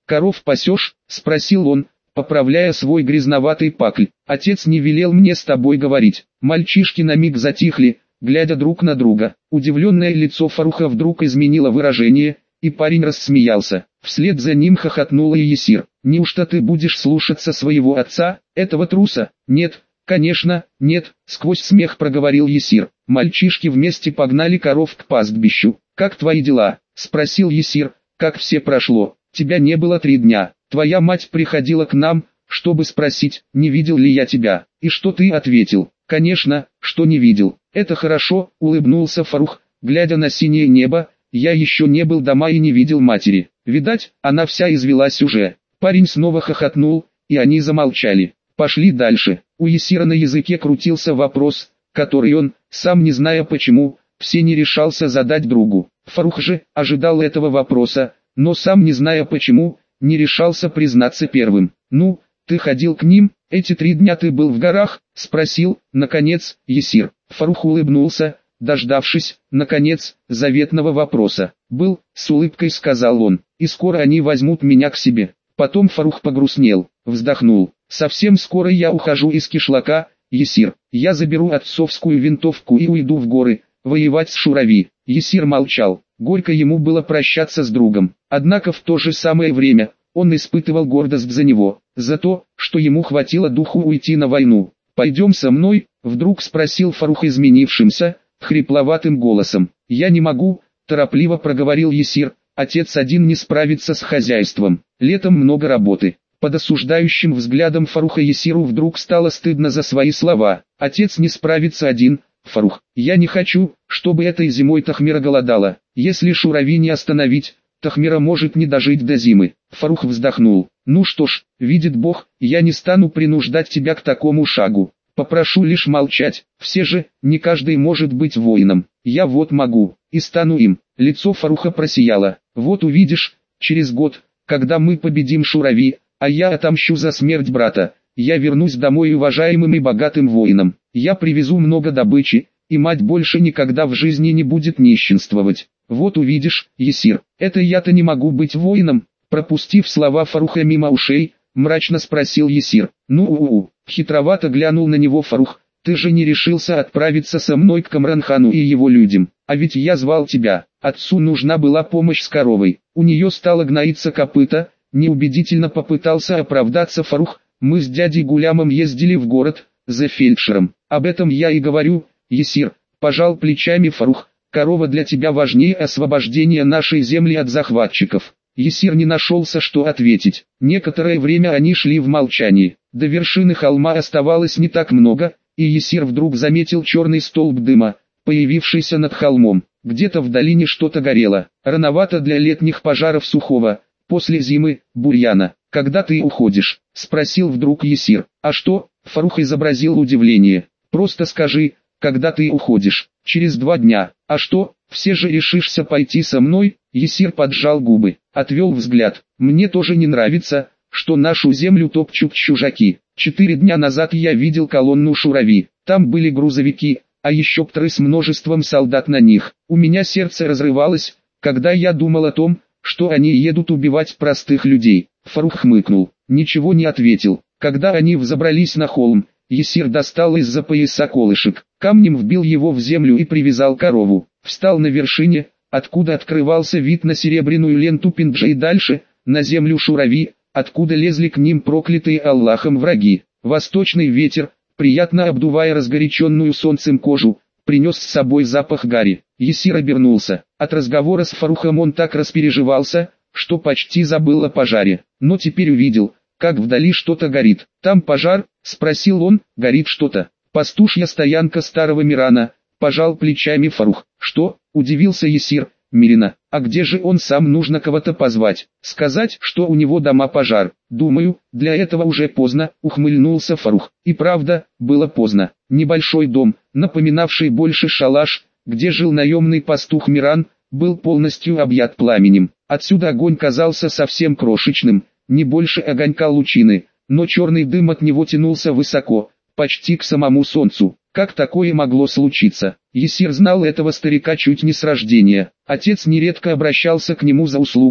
«Коров пасешь?» – спросил он, поправляя свой грязноватый пакль. «Отец не велел мне с тобой говорить». Мальчишки на миг затихли, глядя друг на друга. Удивленное лицо Фаруха вдруг изменило выражение, и парень рассмеялся. Вслед за ним хохотнула и Есир. «Неужто ты будешь слушаться своего отца, этого труса?» «Нет, конечно, нет», — сквозь смех проговорил Есир. Мальчишки вместе погнали коров к пастбищу. «Как твои дела?» — спросил Есир. «Как все прошло? Тебя не было 3 дня. Твоя мать приходила к нам, чтобы спросить, не видел ли я тебя. И что ты ответил?» «Конечно, что не видел». «Это хорошо», — улыбнулся Фарух, глядя на синее небо. «Я еще не был дома и не видел матери. Видать, она вся извелась уже». Парень снова хохотнул, и они замолчали. Пошли дальше. У Есира на языке крутился вопрос, который он, сам не зная почему, все не решался задать другу. Фарух же ожидал этого вопроса, но сам не зная почему, не решался признаться первым. «Ну, ты ходил к ним, эти 3 дня ты был в горах?» — спросил, наконец, Есир. Фарух улыбнулся, дождавшись, наконец, заветного вопроса. «Был», — с улыбкой сказал он, — «и скоро они возьмут меня к себе». Потом Фарух погрустнел, вздохнул. «Совсем скоро я ухожу из кишлака, Есир. Я заберу отцовскую винтовку и уйду в горы, воевать с Шурави». Есир молчал. Горько ему было прощаться с другом. Однако в то же самое время, он испытывал гордость за него, за то, что ему хватило духу уйти на войну. «Пойдем со мной?» — вдруг спросил Фарух изменившимся, хрипловатым голосом. «Я не могу», — торопливо проговорил Есир. «Отец один не справится с хозяйством. Летом много работы». Под осуждающим взглядом Фаруха Есиру вдруг стало стыдно за свои слова. «Отец не справится один, Фарух. Я не хочу, чтобы этой зимой Тахмира голодала. Если Шурави не остановить, Тахмира может не дожить до зимы». Фарух вздохнул. «Ну что ж, видит Бог, я не стану принуждать тебя к такому шагу. Попрошу лишь молчать. Все же, не каждый может быть воином. Я вот могу, и стану им». Лицо Фаруха просияло. «Вот увидишь, через год, когда мы победим Шурави, а я отомщу за смерть брата, я вернусь домой уважаемым и богатым воином. Я привезу много добычи, и мать больше никогда в жизни не будет нищенствовать. Вот увидишь, Есир, это я-то не могу быть воином?» Пропустив слова Фаруха мимо ушей, мрачно спросил Есир. «Ну, хитровато глянул на него Фарух. «Ты же не решился отправиться со мной к Камранхану и его людям, а ведь я звал тебя. Отцу нужна была помощь с коровой, у нее стало гноиться копыта». Неубедительно попытался оправдаться Фарух. «Мы с дядей Гулямом ездили в город, за фельдшером. Об этом я и говорю, Есир», — пожал плечами Фарух. «Корова для тебя важнее освобождения нашей земли от захватчиков». Есир не нашелся, что ответить. Некоторое время они шли в молчании. До вершины холма оставалось не так много, и Есир вдруг заметил черный столб дыма, появившийся над холмом. Где-то в долине что-то горело. Рановато для летних пожаров сухого, после зимы, бурьяна. «Когда ты уходишь?» — спросил вдруг Есир. «А что?» — Фарух изобразил удивление. «Просто скажи, когда ты уходишь?» «Через 2 дня». «А что, все же решишься пойти со мной?» Есир поджал губы, отвел взгляд. «Мне тоже не нравится, что нашу землю топчут чужаки. 4 дня назад я видел колонну Шурави. Там были грузовики, а еще птры с множеством солдат на них. У меня сердце разрывалось, когда я думал о том, что они едут убивать простых людей». Фарух хмыкнул, ничего не ответил. Когда они взобрались на холм, Есир достал из-за пояса колышек, камнем вбил его в землю и привязал корову. Встал на вершине, откуда открывался вид на серебряную ленту Пинджа и дальше, на землю Шурави, откуда лезли к ним проклятые Аллахом враги. Восточный ветер, приятно обдувая разгоряченную солнцем кожу, принес с собой запах гари. Есир обернулся. От разговора с Фарухом он так распереживался, что почти забыл о пожаре. Но теперь увидел, как вдали что-то горит. «Там пожар?» — спросил он. «Горит что-то. Пастушья стоянка старого Мирана», — пожал плечами Фарух. «Что?» — удивился Есир. «Мирина. А где же он сам? Нужно кого-то позвать. Сказать, что у него дома пожар. Думаю, для этого уже поздно», — ухмыльнулся Фарух. И правда, было поздно. Небольшой дом, напоминавший больше шалаш, где жил наемный пастух Миран, был полностью объят пламенем. Отсюда огонь казался совсем крошечным, не больше огонька лучины, но черный дым от него тянулся высоко, почти к самому солнцу. Как такое могло случиться? Есир знал этого старика чуть не с рождения. Отец нередко обращался к нему за услугами,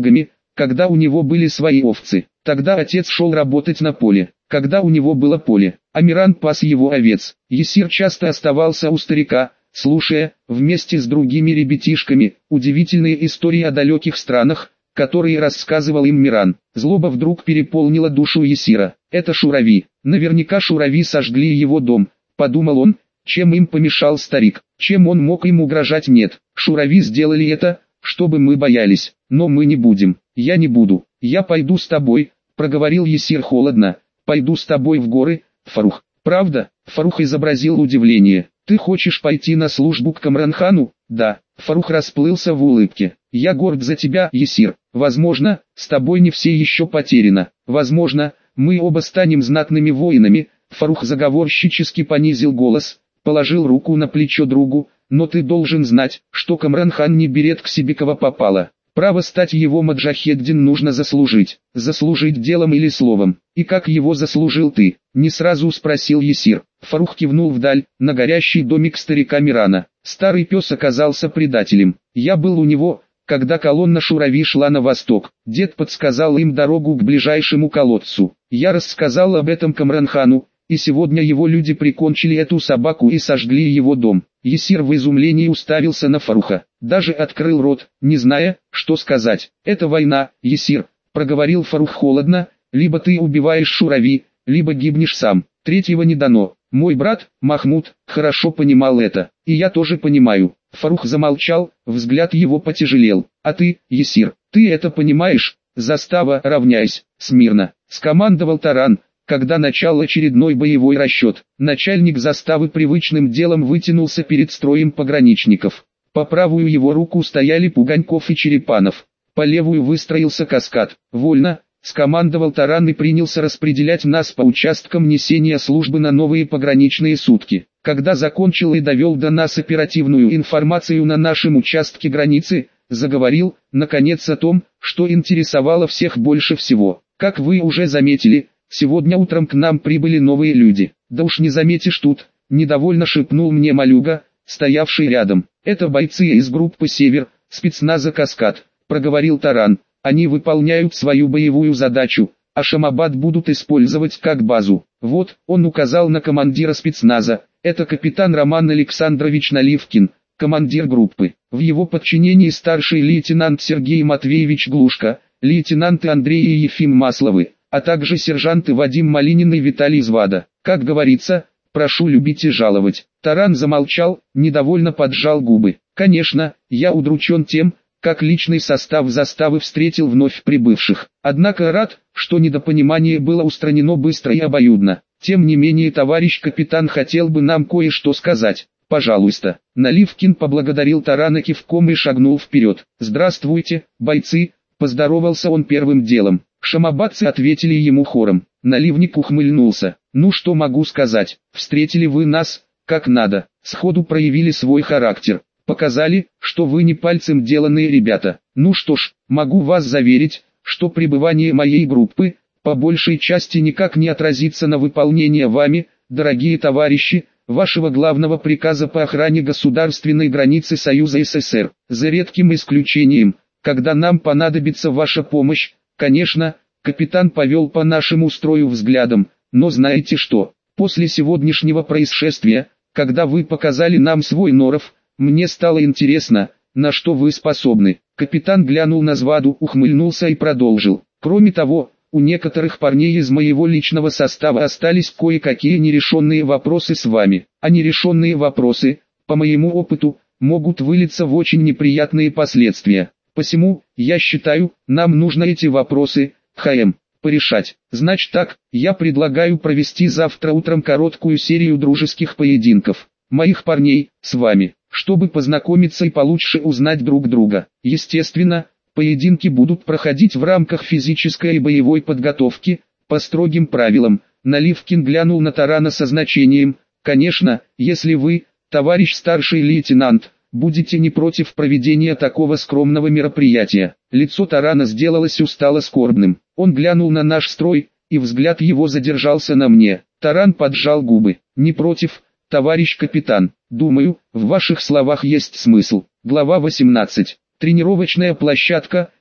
когда у него были свои овцы. Тогда отец шел работать на поле, когда у него было поле. Амиран пас его овец. Есир часто оставался у старика, слушая, вместе с другими ребятишками, удивительные истории о далеких странах, которые рассказывал им Миран. Злоба вдруг переполнила душу Есира. Это шурави. Наверняка шурави сожгли его дом, подумал он. Чем им помешал старик? Чем он мог им угрожать? Нет, шурави сделали это, чтобы мы боялись. Но мы не будем. Я не буду. Я пойду с тобой, проговорил Есир холодно. Пойду с тобой в горы, Фарух. Правда? Фарух изобразил удивление. Ты хочешь пойти на службу к Камранхану? Да. Фарух расплылся в улыбке. Я горд за тебя, Есир. Возможно, с тобой не все еще потеряно. Возможно, мы оба станем знатными воинами. Фарух заговорщически понизил голос, положил руку на плечо другу. Но ты должен знать, что Камранхан не берет к себе кого попало. Право стать его маджахеддин нужно заслужить. Заслужить делом или словом. И как его заслужил ты? Не сразу спросил Есир. Фарух кивнул вдаль, на горящий домик старика Мирана. Старый пес оказался предателем. Я был у него, когда колонна шурави шла на восток. Дед подсказал им дорогу к ближайшему колодцу. Я рассказал об этом Камранхану, и сегодня его люди прикончили эту собаку и сожгли его дом. Есир в изумлении уставился на Фаруха, даже открыл рот, не зная, что сказать. «Это война, Есир», — проговорил Фарух холодно, «либо ты убиваешь шурави, либо гибнешь сам, третьего не дано». Мой брат, Махмуд, хорошо понимал это, и я тоже понимаю. Фарух замолчал, взгляд его потяжелел. «А ты, Есир, ты это понимаешь?» «Застава, равняйсь, смирно», — скомандовал Таран, когда начал очередной боевой расчет. Начальник заставы привычным делом вытянулся перед строем пограничников. По правую его руку стояли Пуганьков и Черепанов. По левую выстроился Каскад. «Вольно», — скомандовал Таран и принялся распределять нас по участкам несения службы на новые пограничные сутки. Когда закончил и довел до нас оперативную информацию на нашем участке границы, заговорил, наконец, о том, что интересовало всех больше всего. Как вы уже заметили, сегодня утром к нам прибыли новые люди. Да уж не заметишь тут, недовольно шепнул мне Малюга, стоявший рядом. Это бойцы из группы «Север», спецназа «Каскад», проговорил Таран. Они выполняют свою боевую задачу, а Шамабад будут использовать как базу. Вот, он указал на командира спецназа, это капитан Роман Александрович Наливкин, командир группы. В его подчинении старший лейтенант Сергей Матвеевич Глушко, лейтенанты Андрей и Ефим Масловы, а также сержанты Вадим Малинин и Виталий Звада. Как говорится, прошу любить и жаловать. Таран замолчал, недовольно поджал губы. Конечно, я удручен тем, как личный состав заставы встретил вновь прибывших. Однако рад, что недопонимание было устранено быстро и обоюдно. Тем не менее, товарищ капитан хотел бы нам кое-что сказать. Пожалуйста. Наливкин поблагодарил Тарана кивком и шагнул вперед. Здравствуйте, бойцы, поздоровался он первым делом. Шамабадцы ответили ему хором. Наливник ухмыльнулся. Ну что могу сказать, встретили вы нас, как надо, сходу проявили свой характер. Показали, что вы не пальцем деланные ребята. Ну что ж, могу вас заверить, что пребывание моей группы, по большей части никак не отразится на выполнении вами, дорогие товарищи, вашего главного приказа по охране государственной границы Союза СССР. За редким исключением, когда нам понадобится ваша помощь, конечно, капитан повел по нашему строю взглядом, но знаете что, после сегодняшнего происшествия, когда вы показали нам свой норов, мне стало интересно, на что вы способны. Капитан глянул на Зваду, ухмыльнулся и продолжил. Кроме того, у некоторых парней из моего личного состава остались кое-какие нерешенные вопросы с вами. А нерешенные вопросы, по моему опыту, могут вылиться в очень неприятные последствия. Посему, я считаю, нам нужно эти вопросы, порешать. Значит так, я предлагаю провести завтра утром короткую серию дружеских поединков. Моих парней, с вами, чтобы познакомиться и получше узнать друг друга. Естественно, поединки будут проходить в рамках физической и боевой подготовки, по строгим правилам. Наливкин глянул на Тарана со значением. Конечно, если вы, товарищ старший лейтенант, будете не против проведения такого скромного мероприятия. Лицо Тарана сделалось устало скорбным. Он глянул на наш строй, и взгляд его задержался на мне. Таран поджал губы. Не против, товарищ капитан. Думаю, в ваших словах есть смысл. Глава 18. Тренировочная площадка,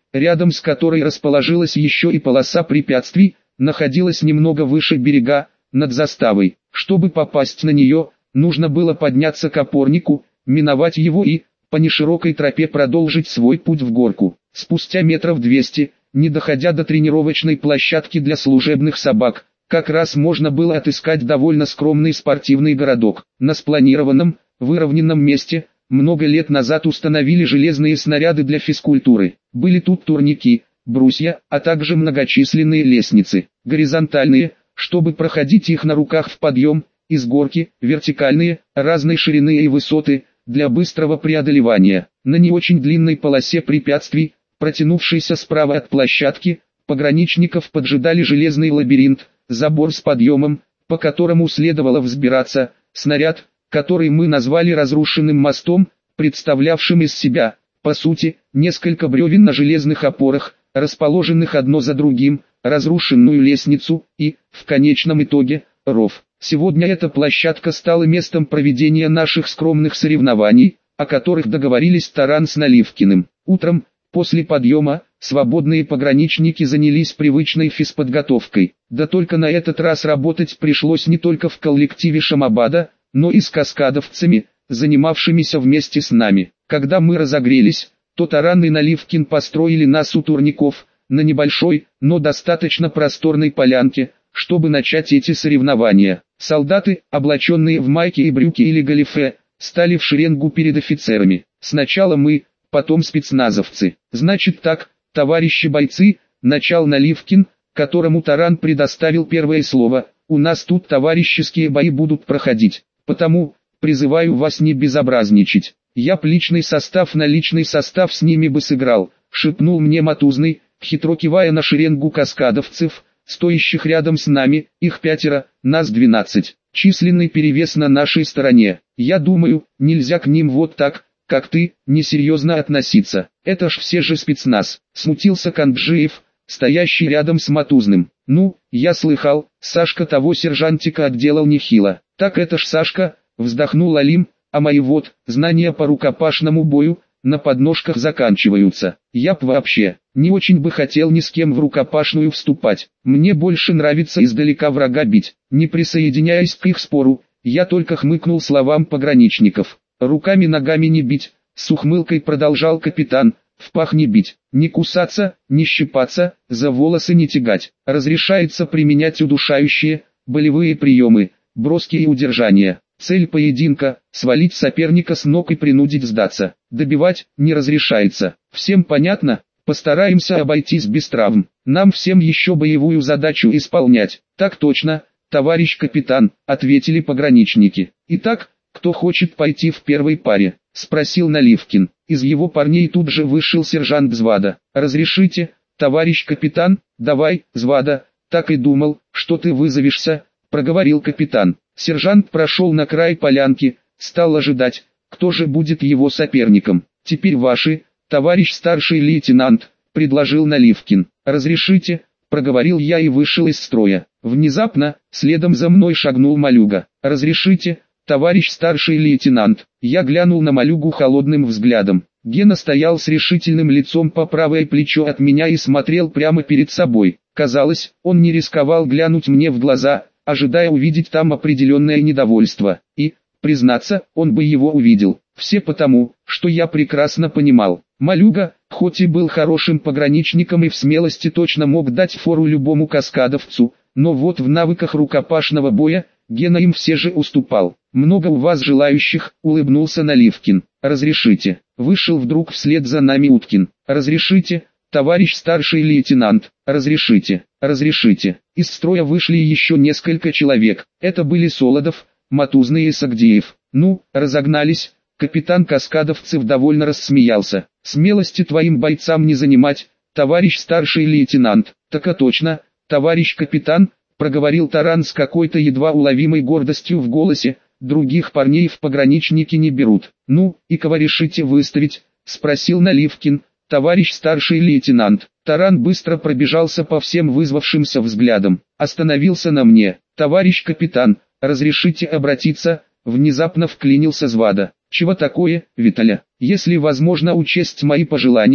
рядом с которой расположилась еще и полоса препятствий, находилась немного выше берега, над заставой. Чтобы попасть на нее, нужно было подняться к опорнику, миновать его и, по неширокой тропе продолжить свой путь в горку. Спустя метров 200, не доходя до тренировочной площадки для служебных собак, как раз можно было отыскать довольно скромный спортивный городок. На спланированном, выровненном месте, много лет назад установили железные снаряды для физкультуры. Были тут турники, брусья, а также многочисленные лестницы. Горизонтальные, чтобы проходить их на руках в подъем, из горки, вертикальные, разной ширины и высоты, для быстрого преодолевания. На не очень длинной полосе препятствий, протянувшейся справа от площадки, пограничников поджидали железный лабиринт, забор с подъемом, по которому следовало взбираться, снаряд, который мы назвали разрушенным мостом, представлявшим из себя, по сути, несколько бревен на железных опорах, расположенных одно за другим, разрушенную лестницу и, в конечном итоге, ров. Сегодня эта площадка стала местом проведения наших скромных соревнований, о которых договорились Таран с Наливкиным. Утром, после подъема, свободные пограничники занялись привычной физподготовкой. Да только на этот раз работать пришлось не только в коллективе Шамабада, но и с каскадовцами, занимавшимися вместе с нами. Когда мы разогрелись, то Таран и Наливкин построили нас у турников, на небольшой, но достаточно просторной полянке, чтобы начать эти соревнования. Солдаты, облаченные в майки и брюки или галифе, стали в шеренгу перед офицерами. Сначала мы, потом спецназовцы. Значит так, товарищи бойцы, начал Наливкин, которому Таран предоставил первое слово. У нас тут товарищеские бои будут проходить, потому призываю вас не безобразничать. Я б личный состав на личный состав с ними бы сыграл, шепнул мне Матузный, хитро кивая на шеренгу каскадовцев, стоящих рядом с нами, их 5, нас 12. Численный перевес на нашей стороне. Я думаю, нельзя к ним вот так, как ты, несерьезно относиться. Это ж все же спецназ. Смутился Канджиев, стоящий рядом с Матузным. Ну, я слыхал, Сашка того сержантика отделал нехило. Так это ж Сашка, вздохнул Алим, а мои вот, знания по рукопашному бою, на подножках заканчиваются. Я б вообще, не очень бы хотел ни с кем в рукопашную вступать. Мне больше нравится издалека врага бить. Не присоединяясь к их спору, я только хмыкнул словам пограничников. Руками-ногами не бить, с ухмылкой продолжал капитан, в пах не бить, не кусаться, не щипаться, за волосы не тягать. Разрешается применять удушающие, болевые приемы, броски и удержания. Цель поединка – свалить соперника с ног и принудить сдаться. Добивать не разрешается. Всем понятно? Постараемся обойтись без травм. Нам всем еще боевую задачу исполнять. Так точно, товарищ капитан, ответили пограничники. Итак, кто хочет пойти в первой паре? Спросил Наливкин. Из его парней тут же вышел сержант взвода. Разрешите, товарищ капитан? Давай, взвода. Так и думал, что ты вызовешься, проговорил капитан. Сержант прошел на край полянки, стал ожидать, кто же будет его соперником. Теперь ваши, товарищ старший лейтенант, предложил Наливкин. Разрешите, проговорил я и вышел из строя. Внезапно, следом за мной шагнул Малюга. Разрешите, товарищ старший лейтенант. Я глянул на Малюгу холодным взглядом. Гена стоял с решительным лицом по правое плечо от меня и смотрел прямо перед собой. Казалось, он не рисковал глянуть мне в глаза, ожидая увидеть там определенное недовольство. И, признаться, он бы его увидел. Все потому, что я прекрасно понимал. Малюга, хоть и был хорошим пограничником и в смелости точно мог дать фору любому каскадовцу, но вот в навыках рукопашного боя, Гена им все же уступал. «Много у вас желающих», — улыбнулся Наливкин. «Разрешите». Вышел вдруг вслед за нами Уткин. «Разрешите, товарищ старший лейтенант, разрешите, разрешите». Из строя вышли еще несколько человек. Это были Солодов, Матузный и Сагдеев. «Ну, разогнались». Капитан каскадовцев довольно рассмеялся. «Смелости твоим бойцам не занимать, товарищ старший лейтенант». «Так точно, товарищ капитан», — проговорил Таран с какой-то едва уловимой гордостью в голосе. «Других парней в пограничники не берут». «Ну, и кого решите выставить?» — спросил Наливкин. «Товарищ старший лейтенант». Таран быстро пробежался по всем вызвавшимся взглядам. Остановился на мне. «Товарищ капитан, разрешите обратиться?» Внезапно вклинился Звада. «Чего такое, Виталя? Если возможно учесть мои пожелания,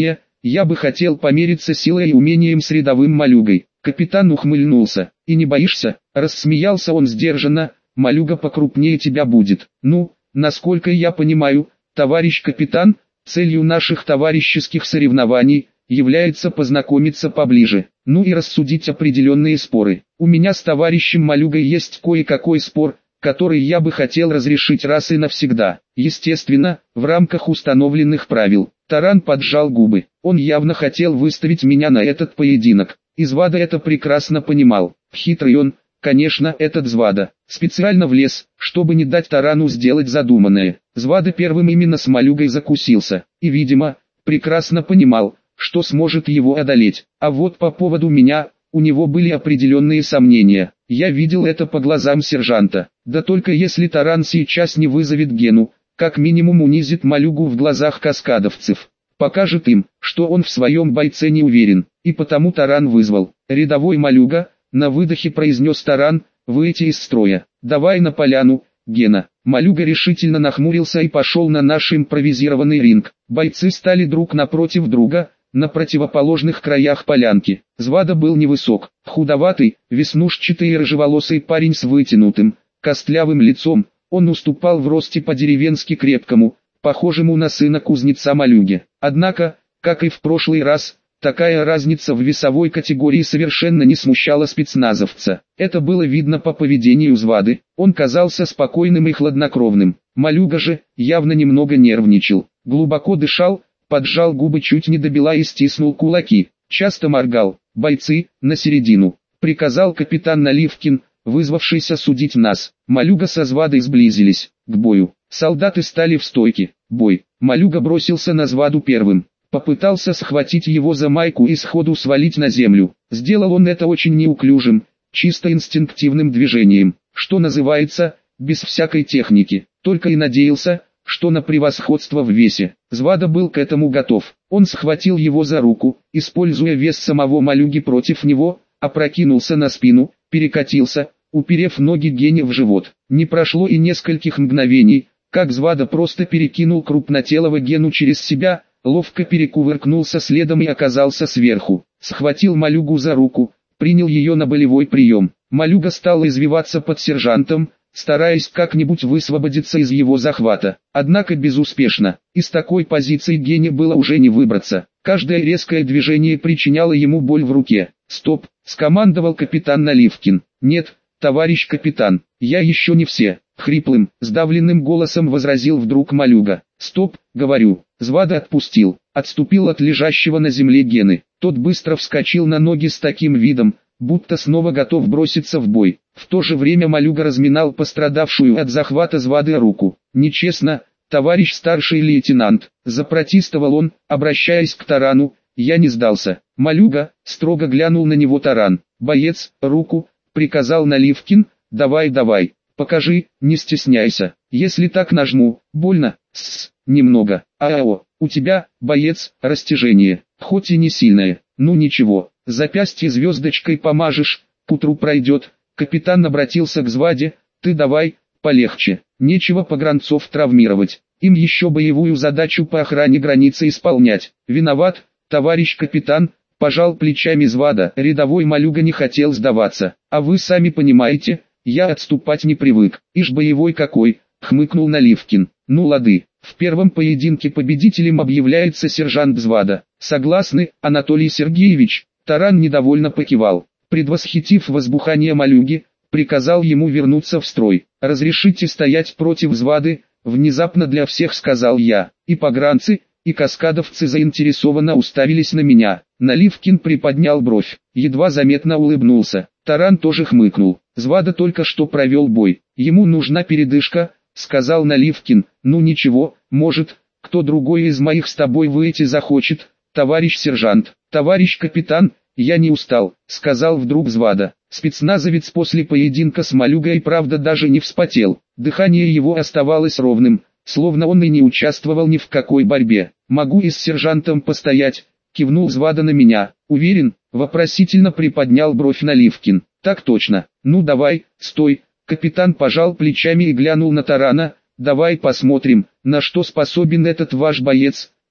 Я бы хотел помериться силой и умением с рядовым Малюгой. Капитан ухмыльнулся. И не боишься? Рассмеялся он сдержанно. Малюга покрупнее тебя будет. Ну, насколько я понимаю, товарищ капитан, целью наших товарищеских соревнований является познакомиться поближе, ну и рассудить определенные споры. У меня с товарищем Малюгой есть кое-какой спор, который я бы хотел разрешить раз и навсегда. Естественно, в рамках установленных правил. Таран поджал губы. Он явно хотел выставить меня на этот поединок. Извада это прекрасно понимал. Хитрый он, конечно, этот Звада. Специально влез, чтобы не дать Тарану сделать задуманное. Звада первым именно с Малюгой закусился. И, видимо, прекрасно понимал, что сможет его одолеть. А вот по поводу меня, у него были определенные сомнения. Я видел это по глазам сержанта. Да только если Таран сейчас не вызовет Гену, как минимум унизит Малюгу в глазах каскадовцев. Покажет им, что он в своем бойце не уверен. И потому Таран вызвал. Рядовой Малюга, на выдохе произнес Таран, выйти из строя. Давай на поляну, Гена. Малюга решительно нахмурился и пошел на наш импровизированный ринг. Бойцы стали друг напротив друга, на противоположных краях полянки. Звада был невысок, худоватый, веснушчатый и рыжеволосый парень с вытянутым, костлявым лицом. Он уступал в росте по-деревенски крепкому, похожему на сына кузнеца Малюги. Однако, как и в прошлый раз, такая разница в весовой категории совершенно не смущала спецназовца. Это было видно по поведению Звады. Он казался спокойным и хладнокровным. Малюга же явно немного нервничал. Глубоко дышал, поджал губы чуть не до бела и стиснул кулаки. Часто моргал. «Бойцы, на середину», — приказал капитан Наливкин, вызвавшийся судить нас. Малюга со Звадой сблизились. К бою. Солдаты стали в стойке. Бой. Малюга бросился на Зваду первым. Попытался схватить его за майку и сходу свалить на землю. Сделал он это очень неуклюжим, чисто инстинктивным движением, что называется, без всякой техники. Только и надеялся, что на превосходство в весе. Звада был к этому готов. Он схватил его за руку, используя вес самого Малюги против него, опрокинулся на спину, перекатился, уперев ноги Гене в живот. Не прошло и нескольких мгновений, как Звада просто перекинул крупнотелого Гену через себя, ловко перекувыркнулся следом и оказался сверху. Схватил Малюгу за руку, принял ее на болевой прием. Малюга стал извиваться под сержантом, стараясь как-нибудь высвободиться из его захвата. Однако безуспешно. Из такой позиции Гене было уже не выбраться. Каждое резкое движение причиняло ему боль в руке. «Стоп!» — скомандовал капитан Наливкин. «Нет, товарищ капитан, я еще не все!» — хриплым, сдавленным голосом возразил вдруг Малюга. «Стоп, говорю!» Звада отпустил, отступил от лежащего на земле Гены. Тот быстро вскочил на ноги с таким видом, будто снова готов броситься в бой. В то же время Малюга разминал пострадавшую от захвата Звады руку. «Нечестно, товарищ старший лейтенант!» — запротестовал он, обращаясь к Тарану. «Я не сдался». «Малюга!» — строго глянул на него Таран. «Боец, руку!» — приказал Наливкин. «Давай, давай, покажи, не стесняйся. Если так нажму, больно, немного. Ао, у тебя, боец, растяжение, хоть и не сильное. Ну ничего, запястье звездочкой помажешь, к утру пройдет». Капитан обратился к Зваде. «Ты давай, полегче, нечего погранцов травмировать. Им еще боевую задачу по охране границы исполнять». «Виноват, товарищ капитан», — пожал плечами Звада. Рядовой Малюга не хотел сдаваться. «А вы сами понимаете, я отступать не привык». «Ишь боевой какой», — хмыкнул Наливкин. «Ну лады, в первом поединке победителем объявляется сержант Звада. Согласны, Анатолий Сергеевич?» Таран недовольно покивал. Предвосхитив возбухание Малюги, приказал ему вернуться в строй. «Разрешите стоять против Звады», — внезапно для всех сказал я. И погранцы, и каскадовцы заинтересованно уставились на меня. Наливкин приподнял бровь, едва заметно улыбнулся. Таран тоже хмыкнул. Звада только что провел бой. Ему нужна передышка, сказал Наливкин. Ну ничего, может, кто другой из моих с тобой выйти захочет, товарищ сержант. Товарищ капитан, я не устал, сказал вдруг Звада. Спецназовец после поединка с Малюгой правда даже не вспотел. Дыхание его оставалось ровным, словно он и не участвовал ни в какой борьбе. «Могу и с сержантом постоять», — кивнул Звада на меня. «Уверен?» — вопросительно приподнял бровь Наливкин. «Так точно. Ну давай, стой». Капитан пожал плечами и глянул на Тарана. «Давай посмотрим, на что способен этот ваш боец».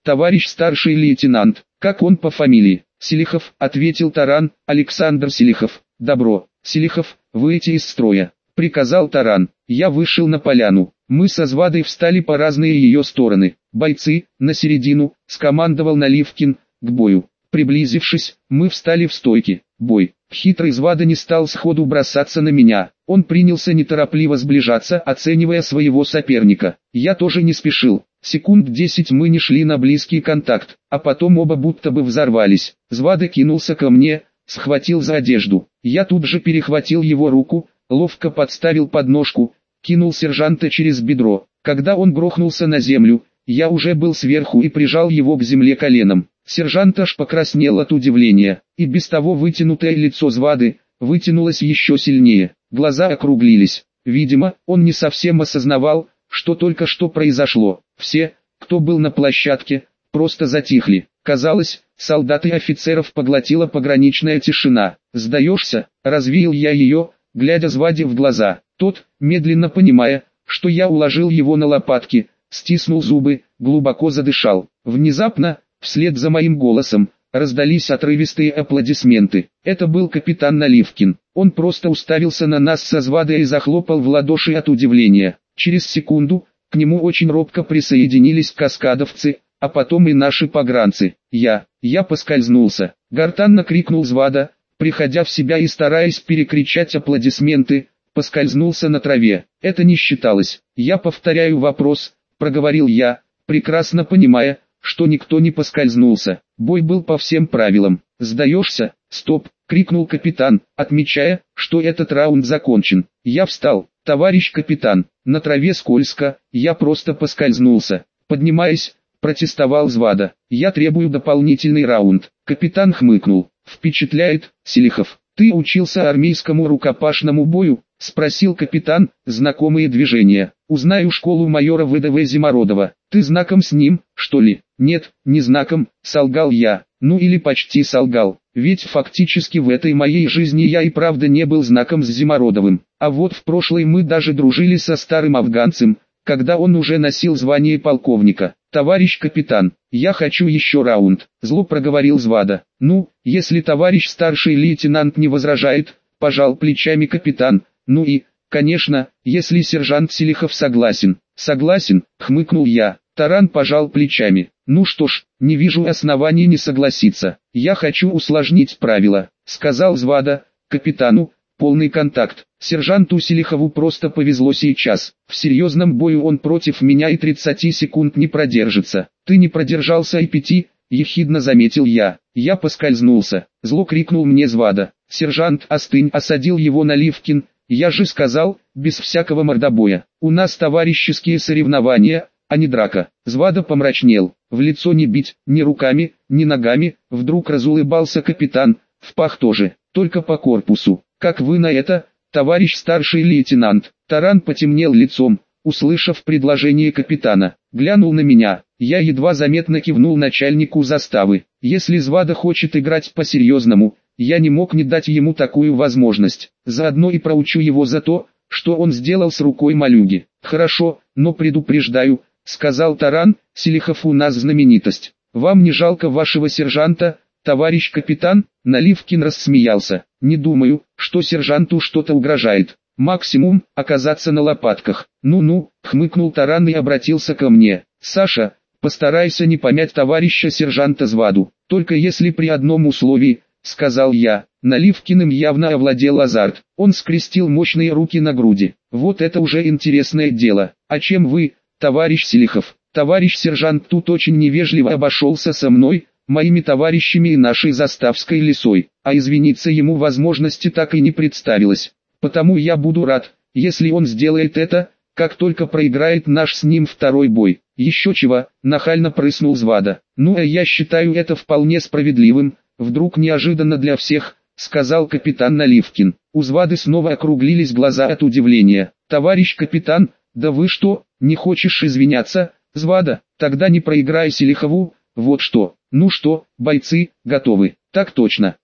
товарищ старший лейтенант. Как он по фамилии? Селихов, ответил Таран, Александр Селихов. Добро, Селихов, выйти из строя, приказал Таран. Я вышел на поляну. Мы со Звадой встали по разные ее стороны. Бойцы, на середину, скомандовал Наливкин, к бою. Приблизившись, мы встали в стойке. Бой. Хитрый Звада не стал сходу бросаться на меня. Он принялся неторопливо сближаться, оценивая своего соперника. Я тоже не спешил. Секунд 10 мы не шли на близкий контакт, а потом оба будто бы взорвались. Звада кинулся ко мне, схватил за одежду. Я тут же перехватил его руку, ловко подставил подножку, кинул сержанта через бедро. Когда он грохнулся на землю, я уже был сверху и прижал его к земле коленом. Сержант аж покраснел от удивления, и без того вытянутое лицо Звады вытянулось еще сильнее. Глаза округлились. Видимо, он не совсем осознавал, что только что произошло. Все, кто был на площадке, просто затихли. Казалось, солдат и офицеров поглотила пограничная тишина. «Сдаешься?» – развеял я ее, глядя Зваде в глаза. Тот, медленно понимая, что я уложил его на лопатки, стиснул зубы, глубоко задышал. Внезапно, вслед за моим голосом, раздались отрывистые аплодисменты. Это был капитан Наливкин. Он просто уставился на нас со Звадой и захлопал в ладоши от удивления. Через секунду, к нему очень робко присоединились каскадовцы, а потом и наши погранцы. Я поскользнулся. Гортанно крикнул Звада, приходя в себя и стараясь перекричать аплодисменты, поскользнулся на траве. Это не считалось. Я повторяю вопрос, проговорил я, прекрасно понимая, что никто не поскользнулся. Бой был по всем правилам. «Сдаешься?» «Стоп!» — крикнул капитан, отмечая, что этот раунд закончен. Я встал. «Товарищ капитан, на траве скользко, я просто поскользнулся». Поднимаясь, протестовал Звада. «Я требую дополнительный раунд». Капитан хмыкнул. «Впечатляет, Селихов. Ты учился армейскому рукопашному бою?» — спросил капитан. «Знакомые движения. Узнаю школу майора ВДВ Зимородова. Ты знаком с ним, что ли?» «Нет, не знаком», — солгал я. Ну или почти солгал. Ведь фактически в этой моей жизни я и правда не был знаком с Зимородовым. А вот в прошлой мы даже дружили со старым афганцем, когда он уже носил звание полковника. «Товарищ капитан, я хочу еще раунд», — зло проговорил Звада. «Ну, если товарищ старший лейтенант не возражает», — пожал плечами капитан. «Ну и, конечно, если сержант Селихов согласен». «Согласен», — хмыкнул я. Таран пожал плечами. «Ну что ж, не вижу оснований не согласиться. Я хочу усложнить правила», — сказал Звада. «Капитану, полный контакт. Сержанту Селихову просто повезло сейчас. В серьезном бою он против меня и 30 секунд не продержится». «Ты не продержался и 5, ехидно заметил я. «Я поскользнулся», — зло крикнул мне Звада. «Сержант, остынь», — осадил его Наливкин. «Я же сказал, без всякого мордобоя. У нас товарищеские соревнования, а не драка». Звада помрачнел. «В лицо не бить, ни руками, ни ногами», — вдруг разулыбался капитан. «В пах тоже, только по корпусу. Как вы на это, товарищ старший лейтенант?» Таран потемнел лицом, услышав предложение капитана. Глянул на меня. Я едва заметно кивнул начальнику заставы. Если Звада хочет играть по-серьезному, я не мог не дать ему такую возможность. Заодно и проучу его за то, что он сделал с рукой Малюги. «Хорошо, но предупреждаю», — сказал Таран, — «Селихов у нас знаменитость. Вам не жалко вашего сержанта, товарищ капитан?» Наливкин рассмеялся. «Не думаю, что сержанту что-то угрожает. Максимум — оказаться на лопатках». «Ну-ну», — хмыкнул Таран и обратился ко мне. «Саша, постарайся не помять товарища сержанта Зваду. Только если при одном условии», — сказал я. Наливкиным явно овладел азарт. Он скрестил мощные руки на груди. «Вот это уже интересное дело. А чем вы, товарищ Селихов?» «Товарищ сержант тут очень невежливо обошелся со мной, моими товарищами и нашей заставской лесой, а извиниться ему возможности так и не представилось. Потому я буду рад, если он сделает это, как только проиграет наш с ним второй бой». «Еще чего», — нахально прыснул Звада. «Ну а я считаю это вполне справедливым», — вдруг неожиданно для всех, — сказал капитан Наливкин. У Звады снова округлились глаза от удивления. «Товарищ капитан, да вы что, не хочешь извиняться, Звада? Тогда не проиграй Селихову, вот что». «Ну что, бойцы, готовы?» Так точно,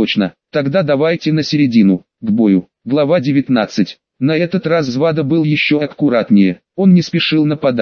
тогда давайте на середину, к бою». Глава 19. На этот раз Звада был еще аккуратнее, он не спешил нападать.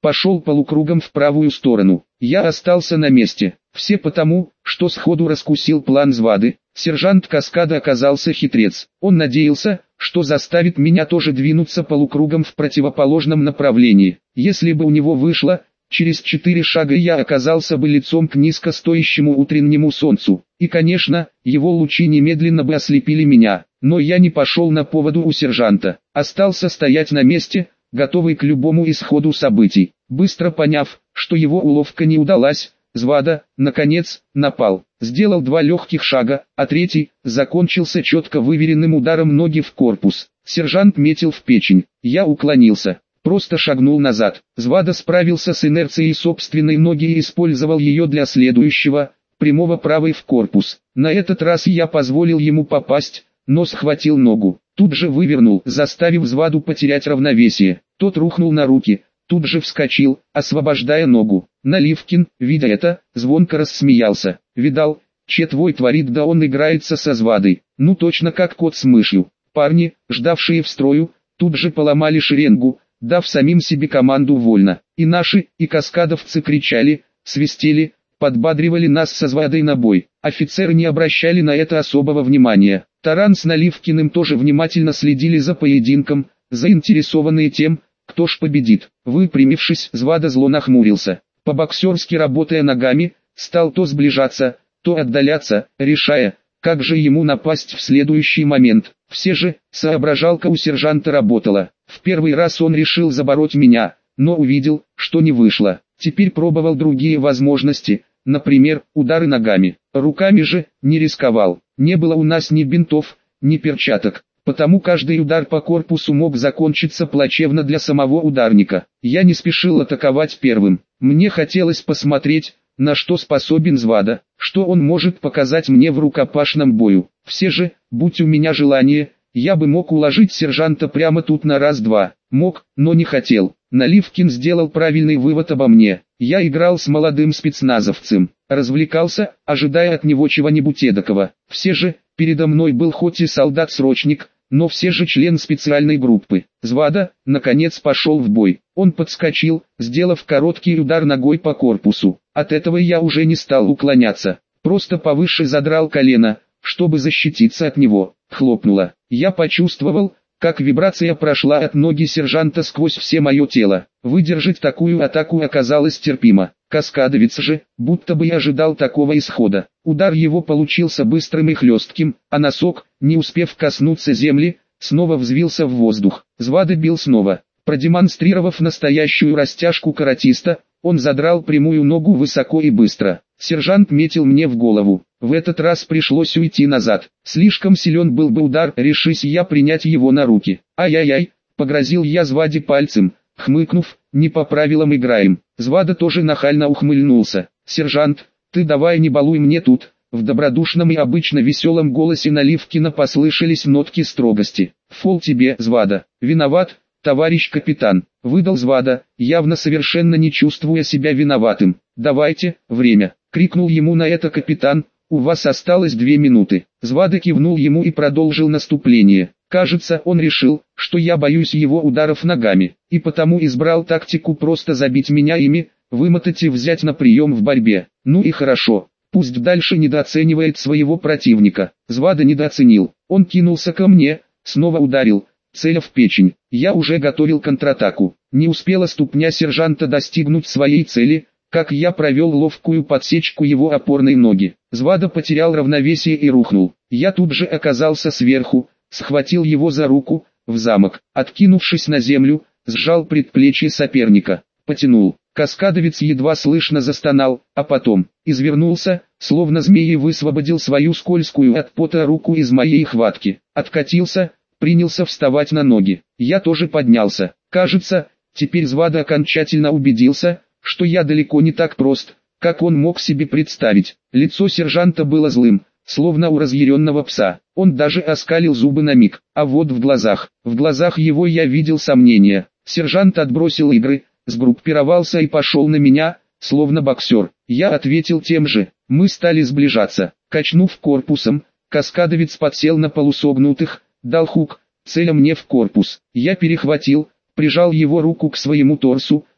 пошел полукругом в правую сторону. Я остался на месте. Все потому, что сходу раскусил план Звады. Сержант Каскада оказался хитрец. Он надеялся, что заставит меня тоже двинуться полукругом в противоположном направлении. Если бы у него вышло, через 4 шага я оказался бы лицом к низко стоящему утреннему солнцу. И конечно, его лучи немедленно бы ослепили меня. Но я не пошел на поводу у сержанта. Остался стоять на месте, готовый к любому исходу событий. Быстро поняв, что его уловка не удалась, Звада, наконец, напал. Сделал 2 легких шага, а 3 закончился четко выверенным ударом ноги в корпус. Сержант метил в печень. Я уклонился. Просто шагнул назад. Звада справился с инерцией собственной ноги и использовал ее для следующего, прямого правой в корпус. На этот раз я позволил ему попасть, но схватил ногу. Тут же вывернул, заставив Зваду потерять равновесие. Тот рухнул на руки, тут же вскочил, освобождая ногу. Наливкин, видя это, звонко рассмеялся. «Видал, че твой творит, да он играется со Звадой. Ну точно как кот с мышью». Парни, ждавшие в строю, тут же поломали шеренгу, дав самим себе команду «вольно». И наши, и каскадовцы кричали, свистели, подбадривали нас со Звадой на бой. Офицеры не обращали на это особого внимания. Таран с Наливкиным тоже внимательно следили за поединком, заинтересованные тем, кто ж победит. Выпрямившись, Звада зло нахмурился. По-боксерски работая ногами, стал то сближаться, то отдаляться, решая, как же ему напасть в следующий момент. Все же, соображалка у сержанта работала. В первый раз он решил забороть меня, но увидел, что не вышло. Теперь пробовал другие возможности, например, удары ногами. Руками же, не рисковал. Не было у нас ни бинтов, ни перчаток. Потому каждый удар по корпусу мог закончиться плачевно для самого ударника. Я не спешил атаковать первым. Мне хотелось посмотреть, на что способен Звада, что он может показать мне в рукопашном бою. Все же, будь у меня желание, я бы мог уложить сержанта прямо тут на раз-два. Мог, но не хотел. Наливкин сделал правильный вывод обо мне. Я играл с молодым спецназовцем, развлекался, ожидая от него чего-нибудь эдакого. Все же, передо мной был хоть и солдат-срочник, но все же член специальной группы. Звада, наконец, пошел в бой. Он подскочил, сделав короткий удар ногой по корпусу. От этого я уже не стал уклоняться. Просто повыше задрал колено, чтобы защититься от него. Хлопнуло. Я почувствовал, как вибрация прошла от ноги сержанта сквозь все мое тело. Выдержать такую атаку оказалось терпимо. Каскадовец же, будто бы и ожидал такого исхода. Удар его получился быстрым и хлестким, а носок, не успев коснуться земли, снова взвился в воздух. Звада бил снова. Продемонстрировав настоящую растяжку каратиста, он задрал прямую ногу высоко и быстро. Сержант метил мне в голову. В этот раз пришлось уйти назад. Слишком силен был бы удар, решись я принять его на руки. Ай-яй-яй, погрозил я Зваде пальцем, хмыкнув, не по правилам играем. Звада тоже нахально ухмыльнулся. «Сержант, ты давай не балуй мне тут». В добродушном и обычно веселом голосе Наливкина послышались нотки строгости. «Фол тебе, Звада». «Виноват, товарищ капитан», — выдал Звада, явно совершенно не чувствуя себя виноватым. «Давайте, время», — крикнул ему на это капитан. «У вас осталось 2 минуты». Звада кивнул ему и продолжил наступление. Кажется, он решил, что я боюсь его ударов ногами, и потому избрал тактику просто забить меня ими, вымотать и взять на прием в борьбе. Ну и хорошо, пусть дальше недооценивает своего противника. Звада недооценил. Он кинулся ко мне, снова ударил, целя в печень. Я уже готовил контратаку. Не успела ступня сержанта достигнуть своей цели, как я провел ловкую подсечку его опорной ноги. Звада потерял равновесие и рухнул. Я тут же оказался сверху, схватил его за руку, в замок, откинувшись на землю, сжал предплечье соперника, потянул. Каскадовец едва слышно застонал, а потом извернулся, словно змеей высвободил свою скользкую от пота руку из моей хватки, откатился, принялся вставать на ноги. Я тоже поднялся. Кажется, теперь Звада окончательно убедился, что я далеко не так прост, как он мог себе представить. Лицо сержанта было злым, словно у разъяренного пса. Он даже оскалил зубы на миг, а вот в глазах его я видел сомнения. Сержант отбросил игры, сгруппировался и пошел на меня, словно боксер. Я ответил тем же. Мы стали сближаться. Качнув корпусом, каскадовец подсел на полусогнутых, дал хук, целя мне в корпус. Я перехватил, прижал его руку к своему торсу,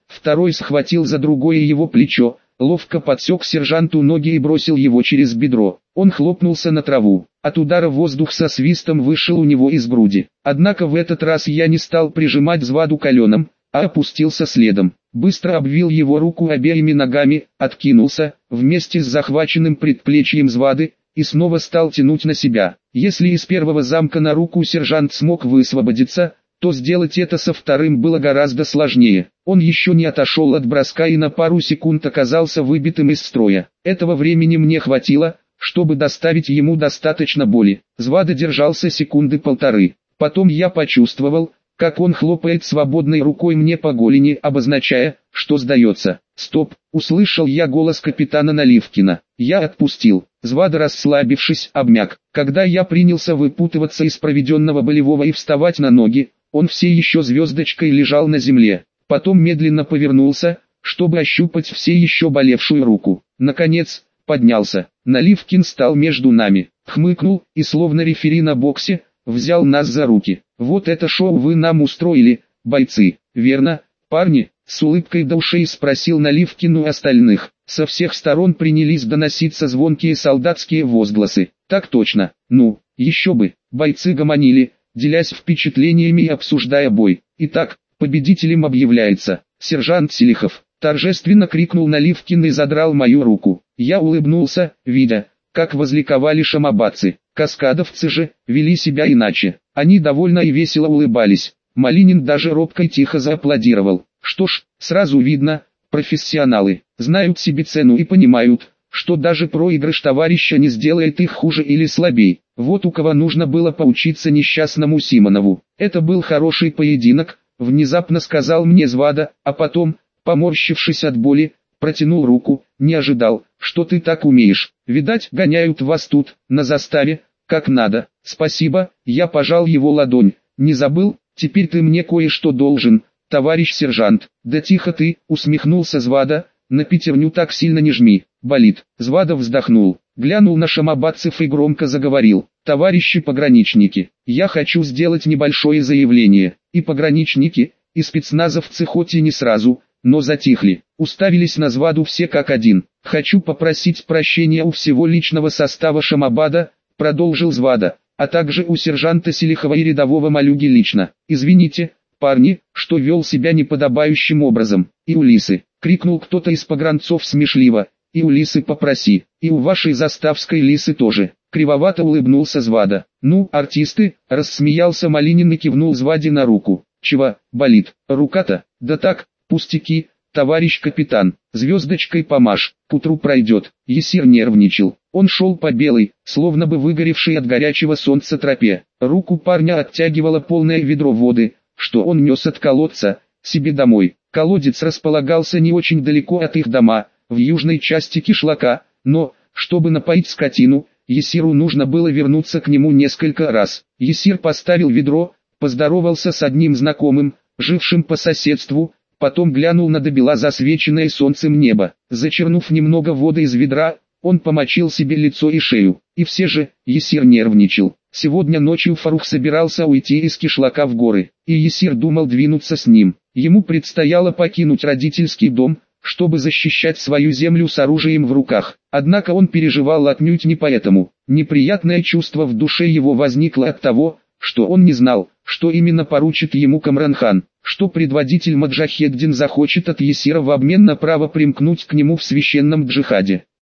второй схватил за другое его плечо, ловко подсек сержанту ноги и бросил его через бедро. Он хлопнулся на траву. От удара воздух со свистом вышел у него из груди. Однако в этот раз я не стал прижимать Зваду коленом, а опустился следом. Быстро обвил его руку обеими ногами, откинулся, вместе с захваченным предплечьем Звады, и снова стал тянуть на себя. Если из первого замка на руку сержант смог высвободиться, то сделать это со вторым было гораздо сложнее. Он еще не отошел от броска и на пару секунд оказался выбитым из строя. Этого времени мне хватило, чтобы доставить ему достаточно боли. Звада держался секунды полторы. Потом я почувствовал, как он хлопает свободной рукой мне по голени, обозначая, что сдается. «Стоп!» — услышал я голос капитана Наливкина. Я отпустил. Звада, расслабившись, обмяк. Когда я принялся выпутываться из проведенного болевого и вставать на ноги, он все еще звездочкой лежал на земле. Потом медленно повернулся, чтобы ощупать все еще болевшую руку. Наконец, поднялся. Наливкин стал между нами, хмыкнул и, словно рефери на боксе, взял нас за руки. «Вот это шоу вы нам устроили, бойцы, верно, парни?» С улыбкой до ушей спросил Наливкин у остальных. Со всех сторон принялись доноситься звонкие солдатские возгласы. «Так точно, ну, еще бы!» Бойцы гомонили, делясь впечатлениями и обсуждая бой. «Итак, победителем объявляется сержант Селихов!» Торжественно крикнул Наливкин и задрал мою руку. Я улыбнулся, видя, как возликовали шамабадцы. Каскадовцы же вели себя иначе. Они довольно и весело улыбались. Малинин даже робко и тихо зааплодировал. Что ж, сразу видно, профессионалы знают себе цену и понимают, что даже проигрыш товарища не сделает их хуже или слабей. Вот у кого нужно было поучиться несчастному Симонову. «Это был хороший поединок», — внезапно сказал мне Звада, а потом, поморщившись от боли, протянул руку. «Не ожидал, что ты так умеешь. Видать, гоняют вас тут, на заставе, как надо». «Спасибо», — я пожал его ладонь. «Не забыл, теперь ты мне кое-что должен, товарищ сержант». «Да тихо ты», — усмехнулся Звада, — «на пятерню так сильно не жми, болит». Звада вздохнул, глянул на шамабадцев и громко заговорил. «Товарищи пограничники, я хочу сделать небольшое заявление». И пограничники, и спецназовцы хоть и не сразу, но затихли, уставились на Зваду все как один. «Хочу попросить прощения у всего личного состава Шамабада», — продолжил Звада, «а также у сержанта Селихова и рядового Малюги лично. Извините, парни, что вел себя неподобающим образом. И у Лисы», — крикнул кто-то из погранцов смешливо, — «и у Лисы попроси, и у вашей заставской Лисы тоже». Кривовато улыбнулся Звада. «Ну, артисты», — рассмеялся Малинин и кивнул Зваде на руку. «Чего, болит? Рука-то? Да так, пустяки, товарищ капитан, звездочкой помажь, к утру пройдет». Есир нервничал. Он шел по белой, словно бы выгоревшей от горячего солнца тропе. Руку парня оттягивало полное ведро воды, что он нес от колодца, себе домой. Колодец располагался не очень далеко от их дома, в южной части кишлака, но, чтобы напоить скотину, Есиру нужно было вернуться к нему несколько раз. Есир поставил ведро, поздоровался с одним знакомым, жившим по соседству, потом глянул на добела засвеченное солнцем небо. Зачерпнув немного воды из ведра, он помочил себе лицо и шею. И все же, Есир нервничал. Сегодня ночью Фарух собирался уйти из кишлака в горы, и Есир думал двинуться с ним. Ему предстояло покинуть родительский дом, чтобы защищать свою землю с оружием в руках. Однако он переживал отнюдь не поэтому. Неприятное чувство в душе его возникло от того, что он не знал, что именно поручит ему Камранхан, что предводитель Маджахеддин захочет от Есира в обмен на право примкнуть к нему в священном джихаде.